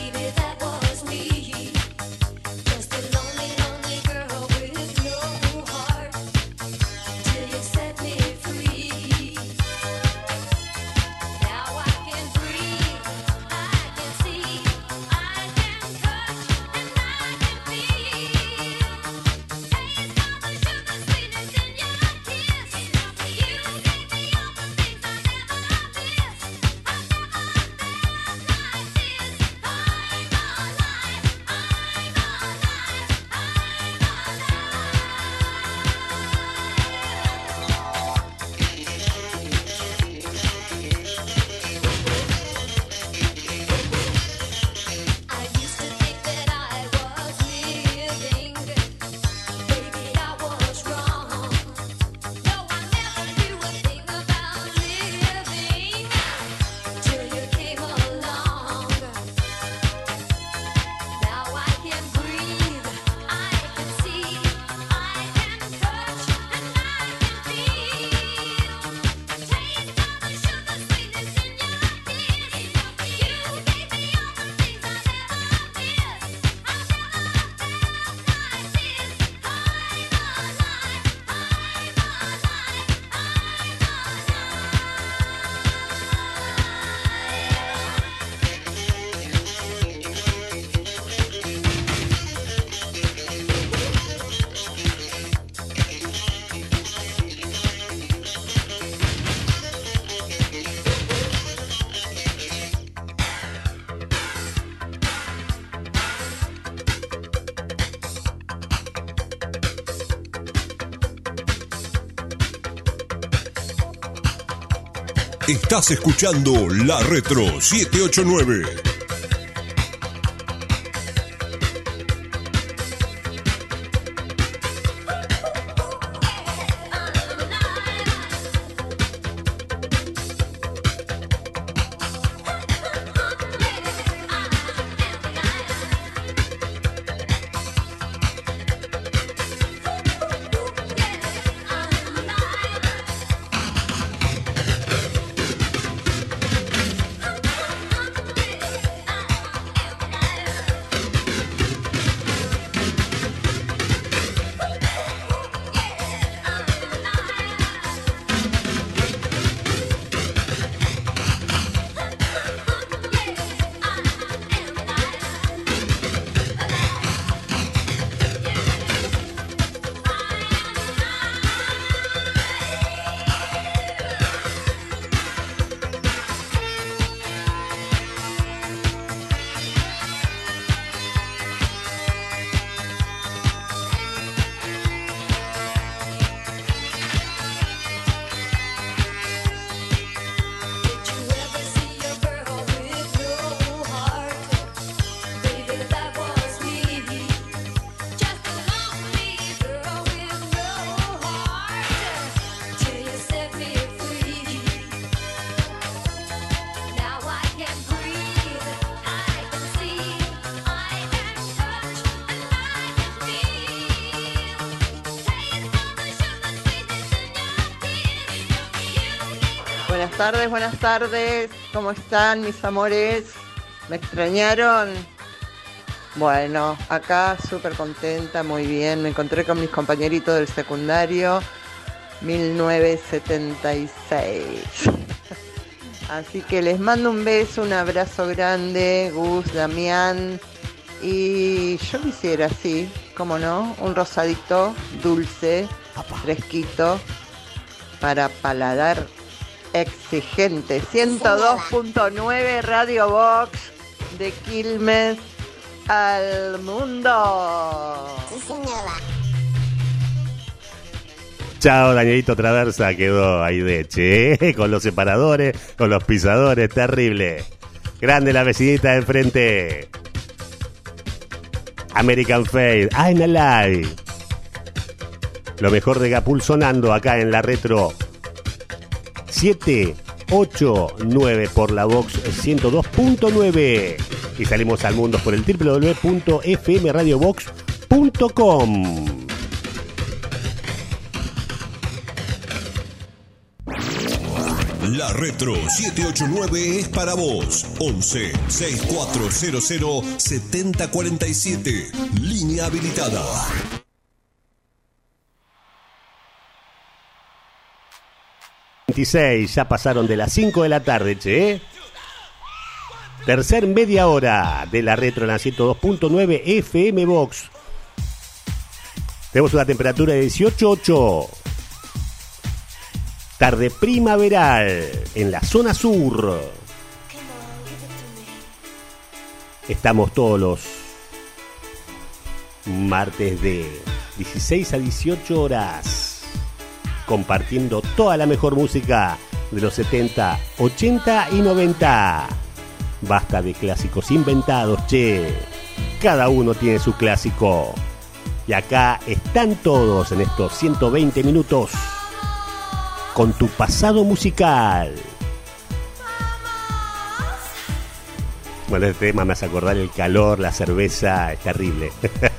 Just a lonely, lonely girl with no heart. Estás escuchando La Retro 789. Buenas tardes, ¿cómo están mis amores? ¿Me extrañaron? Bueno, acá súper contenta, muy bien, me encontré con mis compañeritos del secundario 1976. Así que les mando un beso, un abrazo grande, Gus, Damián, y yo quisiera, sí, cómo no, un rosadito, dulce, fresquito, para paladar exigente. 102.9 Radio Box de Quilmes al mundo. Sí, señora. Chao, Danielito Traversa, quedó ahí de che, con los separadores, con los pisadores, terrible. Grande la vecinita de enfrente. American Faith, I'm Alive. Lo mejor de Gapul sonando acá en la Retro 789 por la Box 102.9. Y salimos al mundo por el www.fmradiobox.com. La Retro 789 es para vos. 11 6400 7047. Línea habilitada. Ya pasaron de las 5 de la tarde, che. Tercer media hora de la Retro en la 102.9 FM Box. Tenemos una temperatura de 18.8. Tarde primaveral en la zona sur. Estamos todos los martes de 16 a 18 horas. Compartiendo toda la mejor música de los 70, 80 y 90. Basta de clásicos inventados, che. Cada uno tiene su clásico. Y acá están todos en estos 120 minutos con tu pasado musical. Bueno, este tema me hace acordar el calor, la cerveza, es terrible.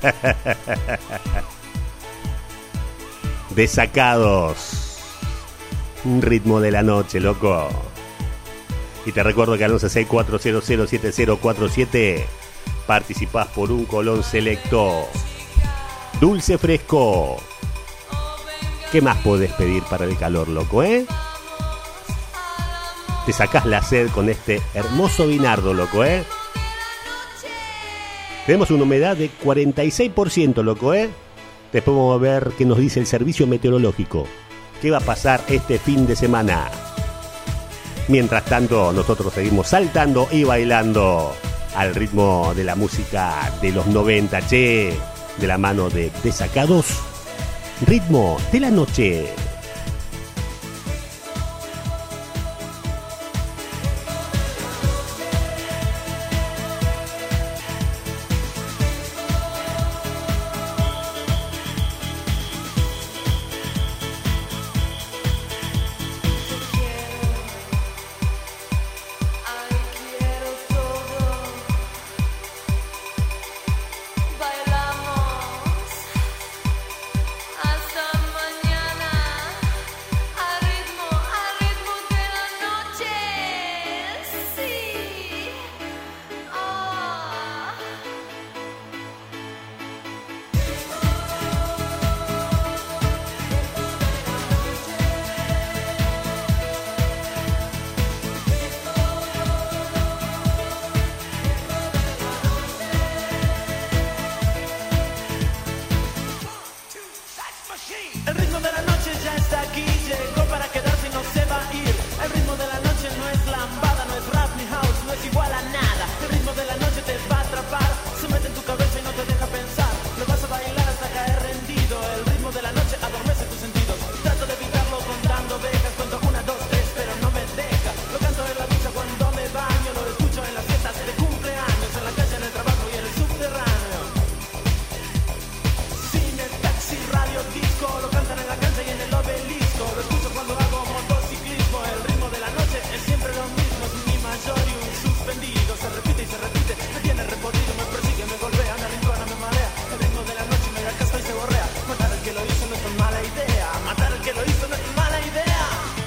Desacados. Un ritmo de la noche, loco. Y te recuerdo que al 1164007047 participás por un Colón Selecto dulce fresco. ¿Qué más podés pedir para el calor, loco, eh? Te sacás la sed con este hermoso vinardo, loco, eh. Tenemos una humedad de 46%, loco, eh. Después vamos a ver qué nos dice el servicio meteorológico. ¿Qué va a pasar este fin de semana? Mientras tanto, nosotros seguimos saltando y bailando al ritmo de la música de los 90, che. De la mano de Desacados. Ritmo de la noche. El ritmo de la noche ya está aquí, llegó para quedarse y no se va a ir. El ritmo de la noche no es lambada, no es rap ni house, no es igual a nada. El ritmo de la noche te va a atrapar, se mete en tu cabeza y no te deja pensar. Lo vas a bailar hasta caer rendido. El ritmo de la noche adormece tus sentidos. Trato de evitarlo contando ovejas, cuento 1, 2, 3, pero no me deja. Lo canto en la ducha cuando me baño, lo escucho en las fiestas de cumpleaños, en la calle, en el trabajo y en el subterráneo. Cine, taxi, radio, disco, lo cantan en la cancha y en el obelisco. Lo escucho cuando hago motociclismo. El ritmo de la noche es siempre lo mismo, es mi mayor y un suspendido. Se repite y se repite, me tiene repodido, me persigue, me golpea, me arrincona, me marea. El ritmo de la noche me da caspa y se borrea. Matar al que lo hizo no es tan mala idea, matar al que lo hizo no es tan mala idea.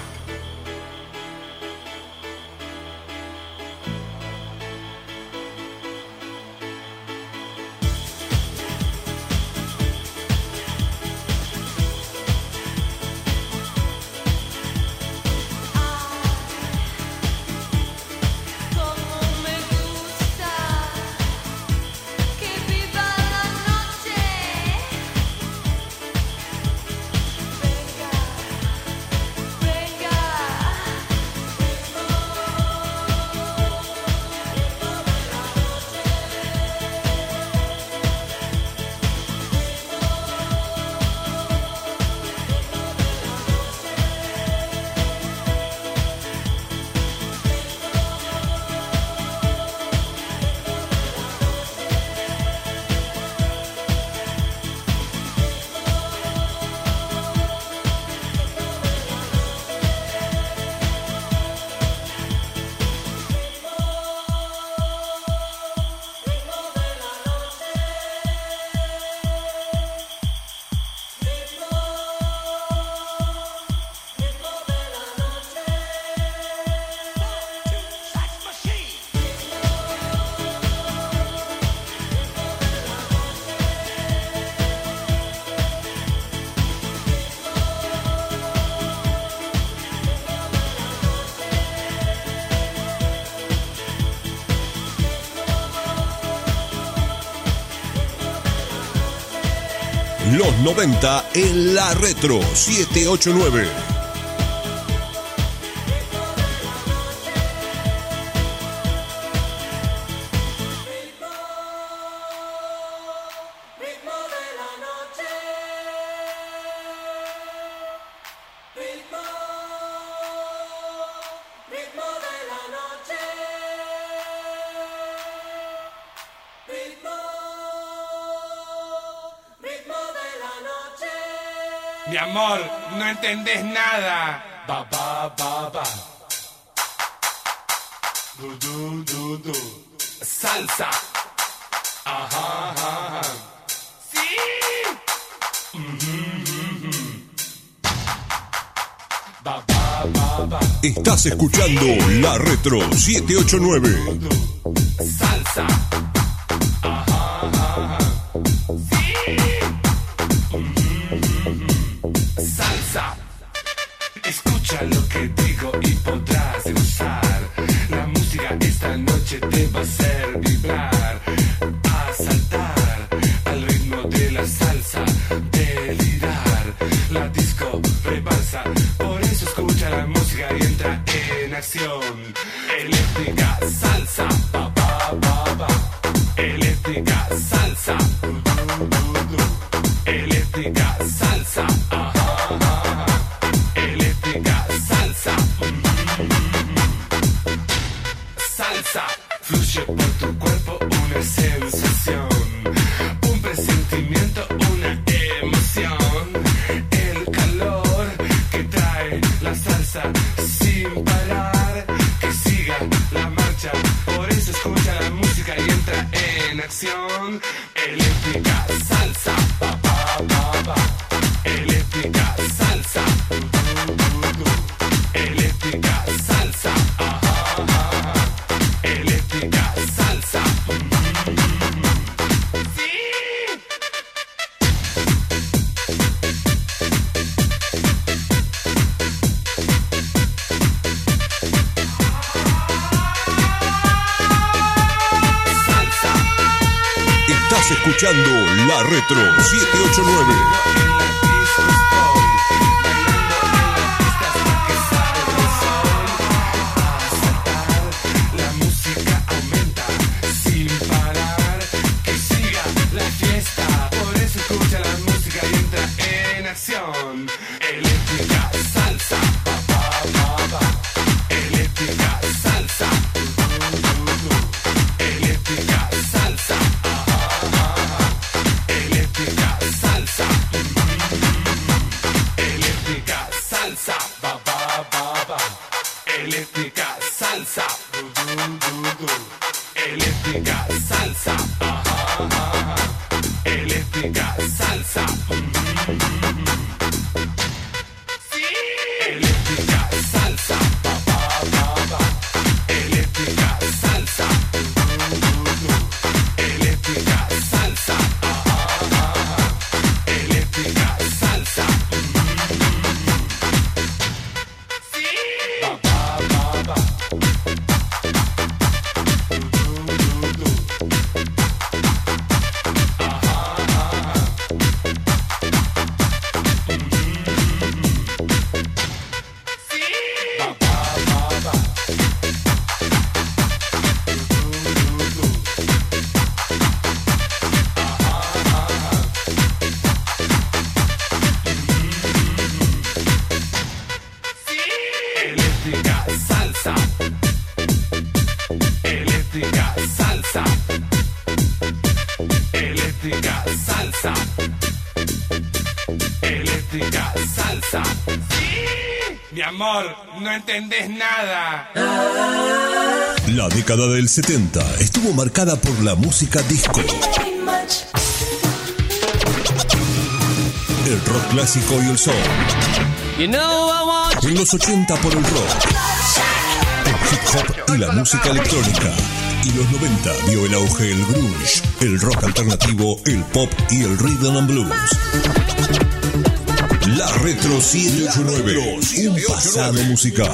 Los 90 en la Retro 789. Mi amor, no entendés nada. Ba ba ba ba. Du du du du. Salsa. Ajá, ajá, ajá. Sí. Ba ba ba ba. Estás escuchando la Retro 789. Salsa. Ajá, ajá, ajá. Salsa. Escucha lo que digo y podrás gozar. La música esta noche te va a hacer vibrar, a saltar al ritmo de la salsa, delirar. La disco rebalsa, por eso escucha la música y entra en acción. Eléctrica salsa, ba ba ba ba. Eléctrica salsa, eléctrica salsa. Salsa, fluye por tu cuerpo una sensación, un presentimiento, una emoción. El calor que trae la salsa sin parar, que siga la marcha. Por eso escucha la música y entra en acción. Eléctrica salsa, pa pa pa pa. Eléctrica salsa, eléctrica salsa. Estás escuchando la Retro 789. eléctrica, salsa. ¡Sí! Mi amor, no entendés nada. La década del 70 estuvo marcada por la música disco. El rock clásico y el soul. En los 80 por el rock, el hip hop y la música electrónica. Y los 90 vio el auge el grunge, el rock alternativo, el pop y el rhythm and blues. La Retro 789, un pasado musical.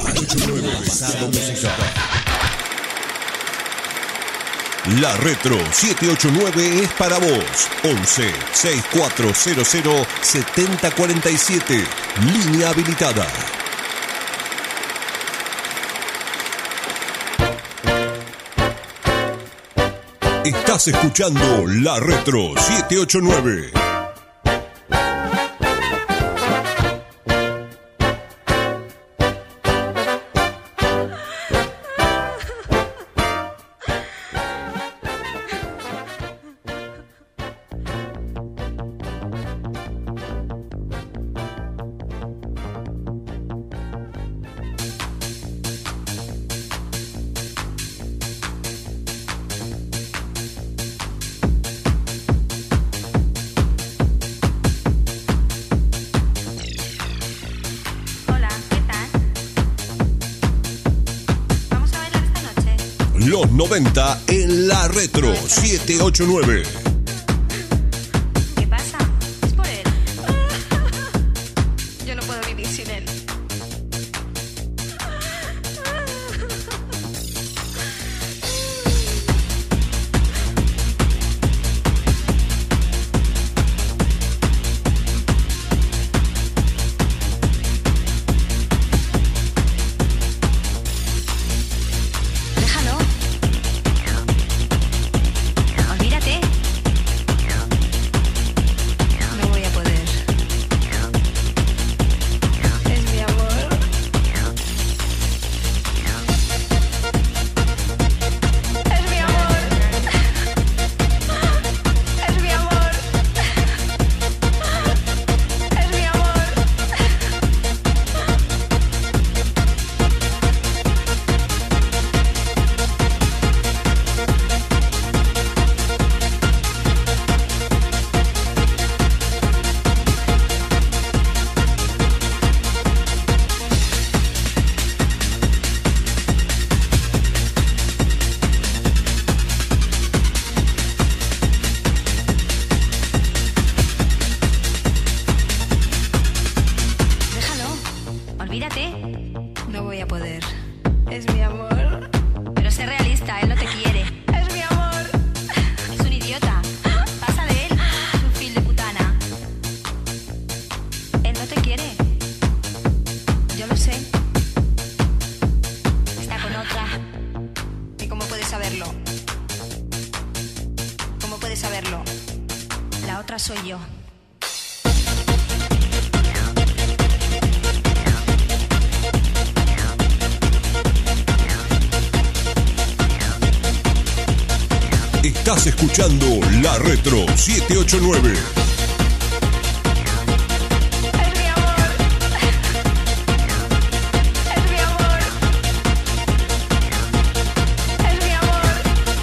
La Retro 789 es para vos. 11 6400 7047. Línea habilitada. Estás escuchando La Retro 789. Los 90 en La Retro 789. ¿Qué pasa? Es por él. Yo no puedo vivir sin él. Déjalo. Olvídate. No voy a poder. Es mi amor. Es mi amor. Es mi amor. Es mi amor. Déjalo. Olvídate. No voy a poder. Es mi amor. Pero sé realista, él no te quiere. Es mi amor. Es un idiota. Pasa de él. Es un fil de putana. Él no te quiere. Yo lo sé. Está con otra. ¿Y cómo puedes saberlo? ¿Cómo puedes saberlo? La otra soy yo. Estás escuchando La Retro 789. Es mi amor. Es mi amor. Es mi amor.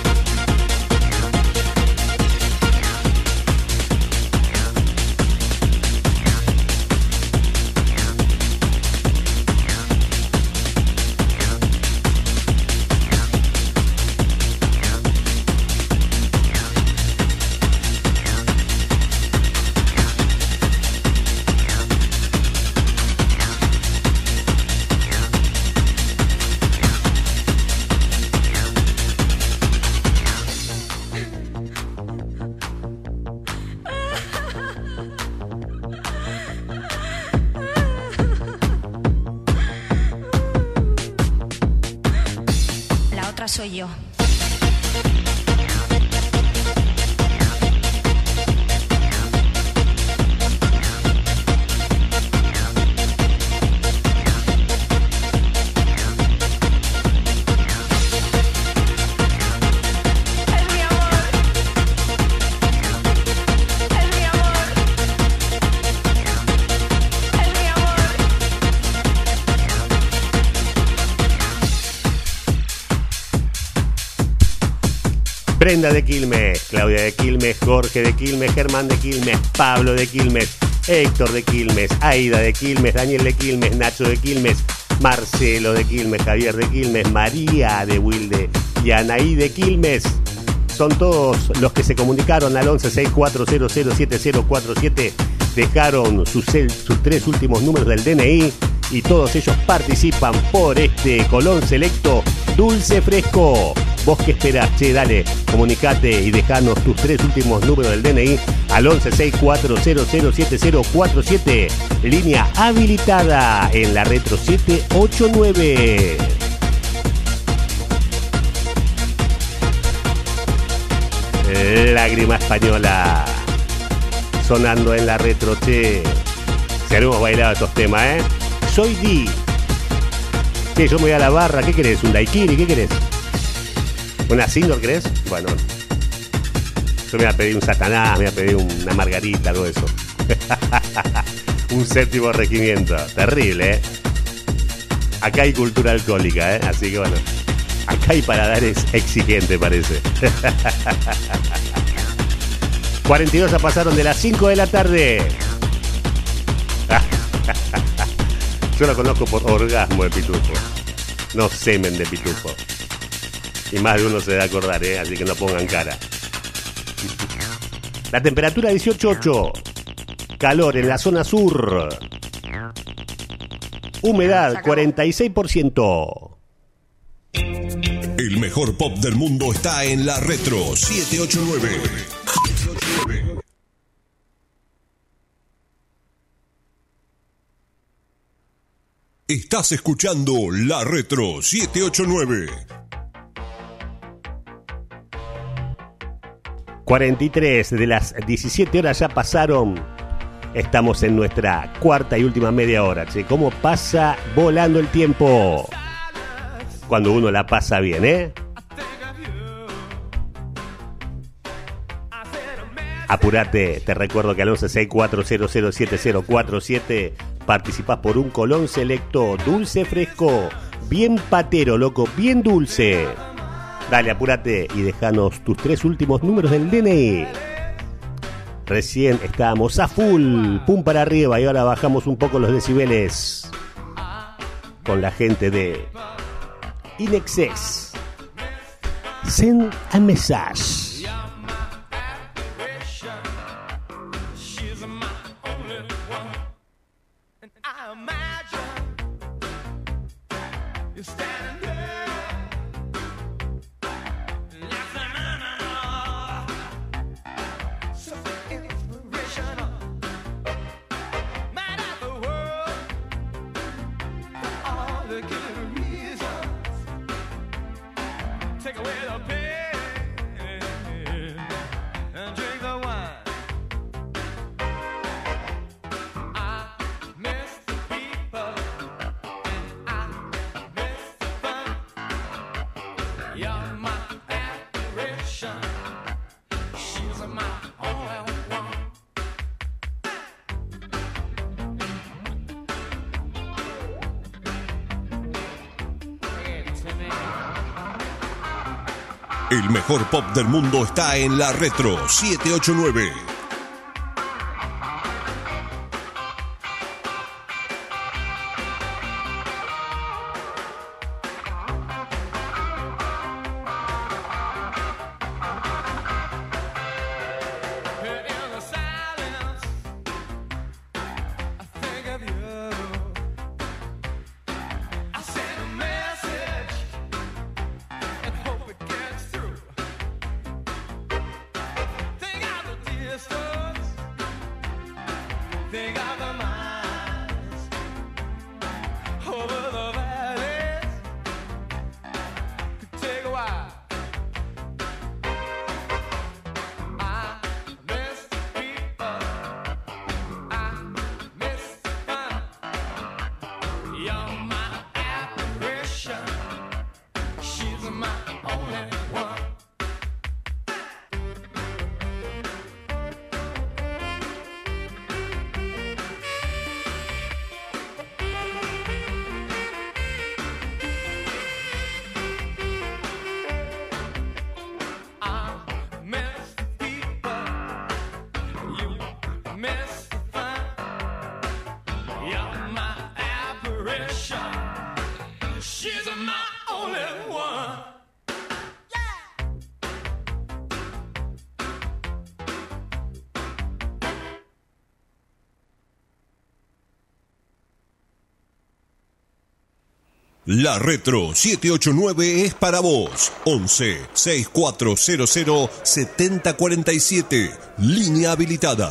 La otra soy yo. Es mi amor. Es mi amor. Brenda de Quilmes, Claudia de Quilmes, Jorge de Quilmes, Germán de Quilmes, Pablo de Quilmes, Héctor de Quilmes, Aida de Quilmes, Daniel de Quilmes, Nacho de Quilmes, Marcelo de Quilmes, Javier de Quilmes, María de Wilde y Anaí de Quilmes. Son todos los que se comunicaron al 1164007047, dejaron sus 3 últimos números del DNI y todos ellos participan por este Colón Selecto Dulce Fresco. ¿Vos qué esperás? Che, dale, comunicate y dejanos tus 3 últimos números del DNI al 1164007047, línea habilitada en la Retro 789. Lágrima Española sonando en la Retro, che. Si hemos bailado estos temas, Soy Di. Che, yo me voy a la barra. ¿Qué querés? ¿Un daiquiri? ¿Qué querés? ¿Una single querés? Bueno, yo me voy a pedir un satanás, me voy a pedir una margarita, algo de eso. Un séptimo regimiento. Terrible, Acá hay cultura alcohólica, así que bueno. Acá hay paladares exigente, parece. 42 ya pasaron de las 5 de la tarde. Yo lo conozco por orgasmo de pitufo, no semen de pitufo. Y más de uno se debe acordar, así que no pongan cara. La temperatura 18.8. Calor en la zona sur. Humedad 46%. El mejor pop del mundo está en la Retro 789. Estás escuchando la Retro 789. 43 de las 17 horas ya pasaron. Estamos en nuestra cuarta y última media hora, che. ¿Cómo pasa volando el tiempo? Cuando uno la pasa bien, Apurate, te recuerdo que al 1164007047 participás por un Colón Selecto Dulce Fresco, bien patero, loco, bien dulce. Dale, apurate y dejanos tus 3 últimos números del DNI. Recién estábamos a full, pum para arriba, y ahora bajamos un poco los decibeles con la gente de In Excess. Send a message. El mejor pop del mundo está en la Retro 789. La Retro 789 es para vos. 11 6400 7047. Línea habilitada.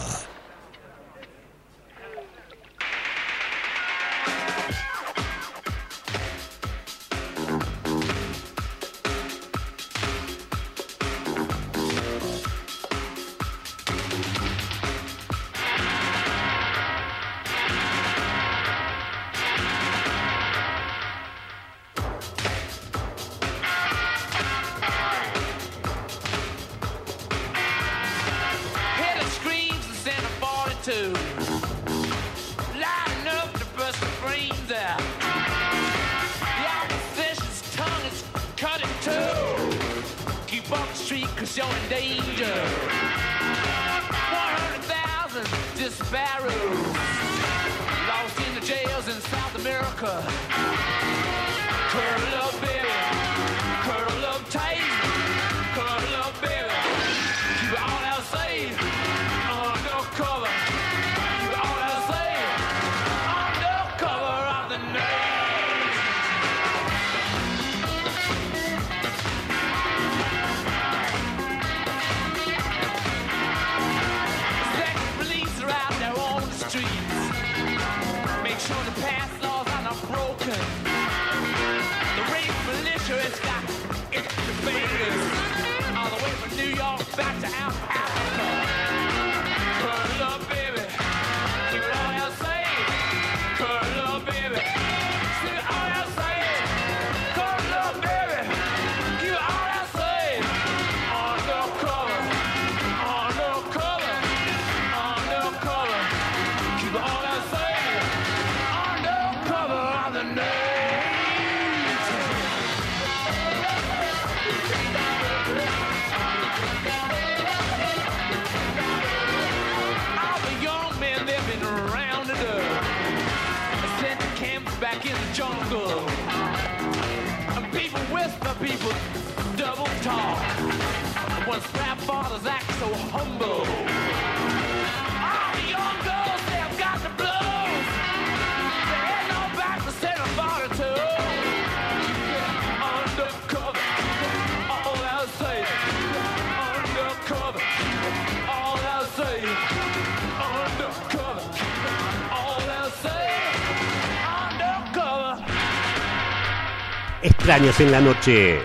Extraños en la noche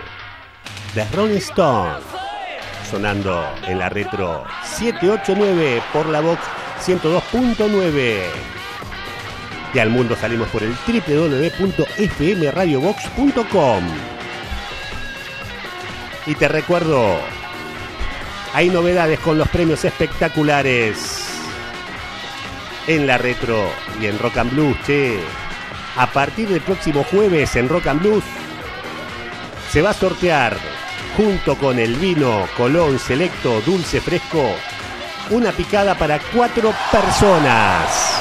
de Rolling Stone, sonando en la Retro 789 por la Vox 102.9. Y al mundo salimos por el www.fmradiovox.com. Y te recuerdo, hay novedades con los premios espectaculares en la Retro y en Rock and Blues, che. A partir del próximo jueves en Rock and Blues se va a sortear, junto con el vino Colón Selecto Dulce Fresco, una picada para 4 personas.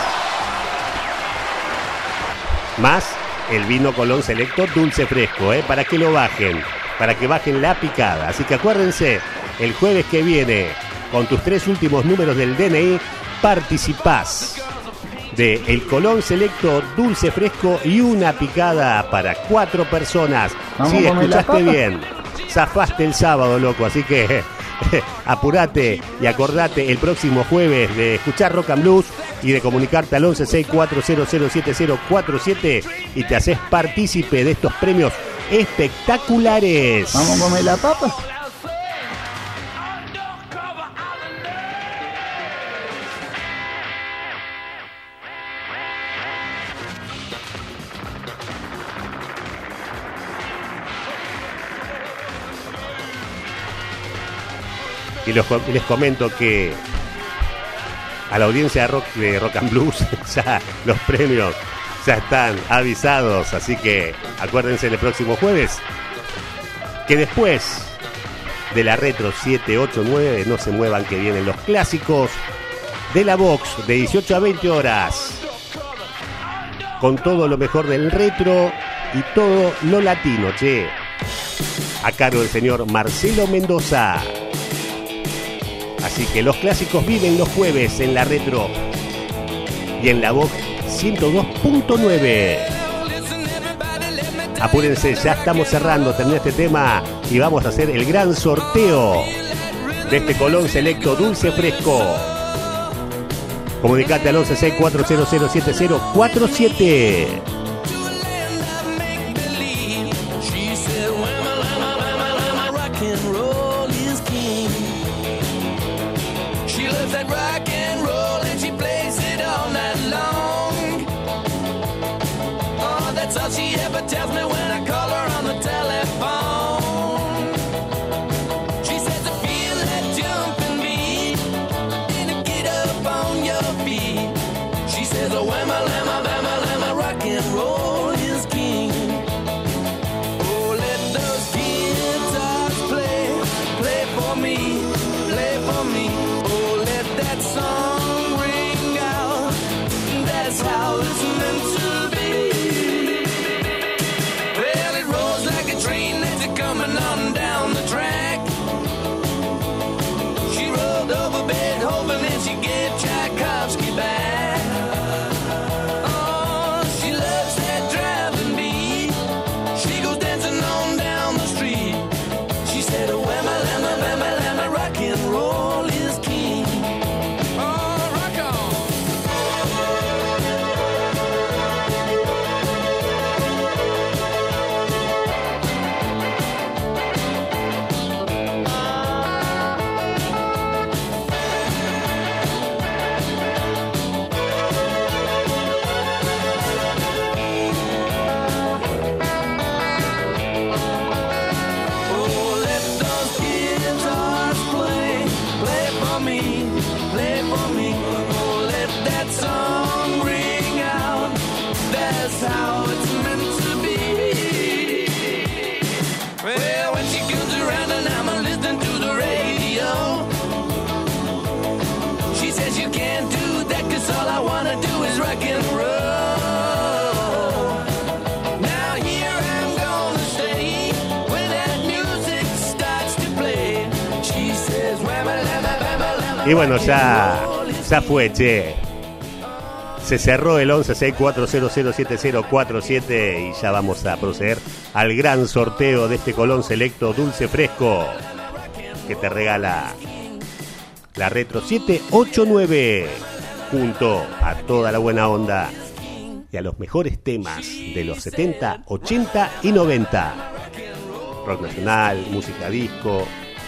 Más el vino Colón Selecto Dulce Fresco, para que lo bajen, para que bajen la picada. Así que acuérdense, el jueves que viene, con tus 3 últimos números del DNI, participás de el Colón Selecto Dulce Fresco y una picada para 4 personas. Sí, escuchaste bien, zafaste el sábado, loco, así que apurate y acordate el próximo jueves de escuchar Rock and Blues y de comunicarte al 1164007047 y te haces partícipe de estos premios espectaculares. ¿Vamos a comer la papa? Y les comento que a la audiencia de Rock and Blues ya los premios ya están avisados, así que acuérdense el próximo jueves que después de la Retro 789 no se muevan, que vienen los clásicos de la Vox de 18 a 20 horas con todo lo mejor del retro y todo lo latino, che, a cargo del señor Marcelo Mendoza. Así que los clásicos viven los jueves en la Retro y en la Vox 102.9. Apúrense, ya estamos cerrando, termina este tema y vamos a hacer el gran sorteo de este Colón Selecto Dulce Fresco. Comunicate al 1164007047. She ever tells me when I call her on the telephone. She says I feel that jumping beat, and get up on your feet. She says, oh, whamma, lamma, bamma, lamma, rock and roll is king. Oh, let those guitars play, play for me, play for me. Oh, let that song ring out. That's how it's meant to be. Coming on down the track, she rolled over Beethoven and she gave Tchaikovsky back. Oh, she loves that driving beat. She goes dancing on down the street. She said, oh, whamma, lamma, bamma, lamma, rock and roll is king. Oh, rock on. How it's meant to be. Well, when she comes around and I'm listening to the radio, she says you can't do that 'cause all I wanna do is rock and roll. Now here I'm gonna stay when that music starts to play. She says whamma, lamma, bamma, lamma. Y bueno, ya fue, che. Se cerró el 1164007047 y ya vamos a proceder al gran sorteo de este Colón Selecto Dulce Fresco que te regala la Retro 789 junto a toda la buena onda y a los mejores temas de los 70, 80 y 90. Rock nacional, música disco,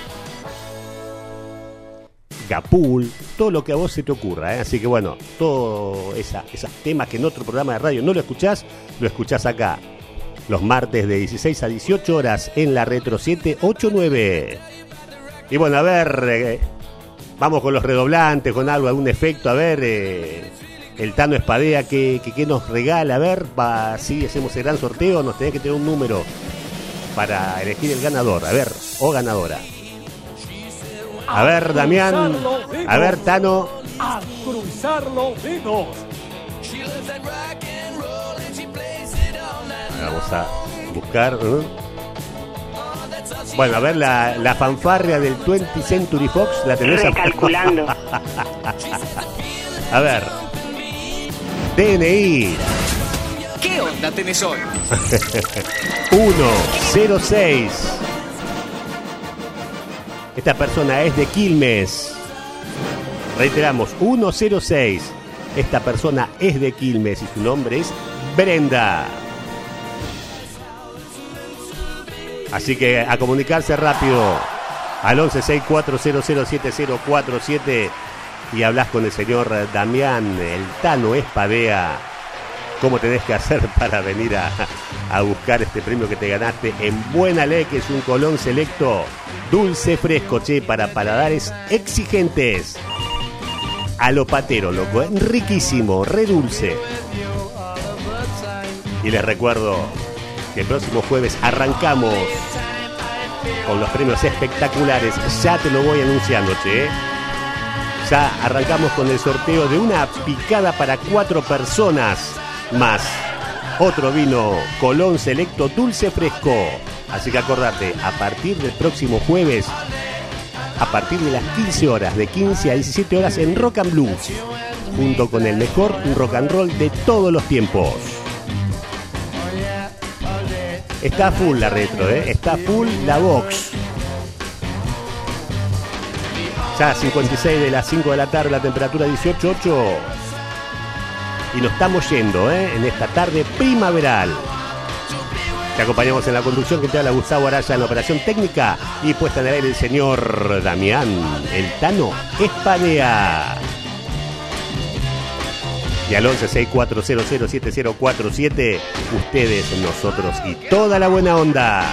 Gapul, todo lo que a vos se te ocurra, ¿eh? Así que bueno, todos esos temas que en otro programa de radio no lo escuchás acá, los martes de 16 a 18 horas en la Retro 789. Y bueno, a ver, vamos con los redoblantes, con algún efecto, a ver, el Tano Espadea, ¿qué nos regala? A ver, si hacemos el gran sorteo, nos tenés que tener un número para elegir el ganador, a ver, o ganadora. A ver, Damián. A ver, Tano. A cruzar los dedos. Vamos a buscar. Bueno, a ver la fanfarria del 20th Century Fox. ¿La tenés? Recalculando. A ver. DNI. ¿Qué onda tenés hoy? 106. Esta persona es de Quilmes. Reiteramos, 106. Esta persona es de Quilmes y su nombre es Brenda. Así que a comunicarse rápido al 1164007047 y hablas con el señor Damián, el Tano Espadea, cómo tenés que hacer para venir a buscar este premio que te ganaste en Buena Ley, que es un Colón Selecto Dulce Fresco, che, para paladares exigentes. A lo patero, loco, riquísimo, re dulce. Y les recuerdo que el próximo jueves arrancamos con los premios espectaculares. Ya te lo voy anunciando, che. Ya arrancamos con el sorteo de una picada para 4 personas más otro vino Colón Selecto Dulce Fresco. Así que acordate, a partir del próximo jueves, a partir de las 15 horas, de 15 a 17 horas en Rock and Blues, junto con el mejor rock and roll de todos los tiempos. Está full la retro, está full la box. Ya 56 de las 5 de la tarde, la temperatura 18.8. Y nos estamos yendo, en esta tarde primaveral. Te acompañamos en la conducción, que te habla Gustavo Araya, en la operación técnica y puesta en el aire el señor Damián, el Tano Espadea. Y al 1164007047, ustedes, nosotros y toda la buena onda.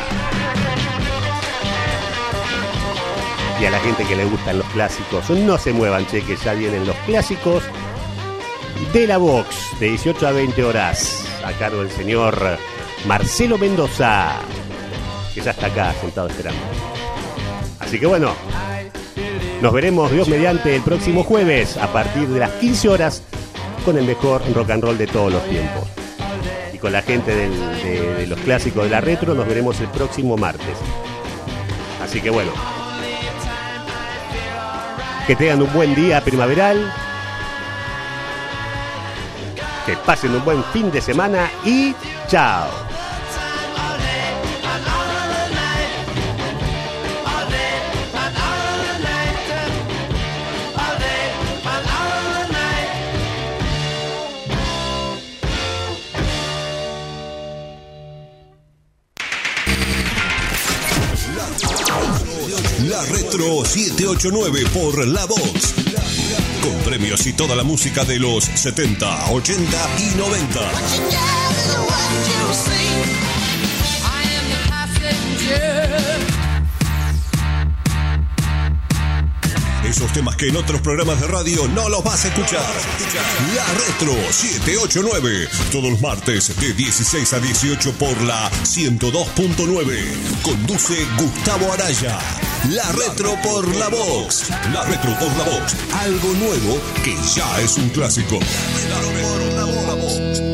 Y a la gente que le gustan los clásicos, no se muevan, che, que ya vienen los clásicos de la box, de 18 a 20 horas, a cargo del señor Marcelo Mendoza, que ya está acá sentado esperando. Así que bueno, nos veremos, Dios mediante, el próximo jueves a partir de las 15 horas con el mejor rock and roll de todos los tiempos. Y con la gente de los clásicos de la retro nos veremos el próximo martes. Así que bueno, que tengan un buen día primaveral, que pasen un buen fin de semana y chao. La Retro 789 por La Vox. Con premios y toda la música de los 70, 80 y 90. Esos temas que en otros programas de radio no los vas a escuchar. La Retro 789. Todos los martes de 16 a 18 por la 102.9. Conduce Gustavo Araya. La Retro por La Vox. La Retro por La Vox. Algo nuevo que ya es un clásico. La Retro por La Vox.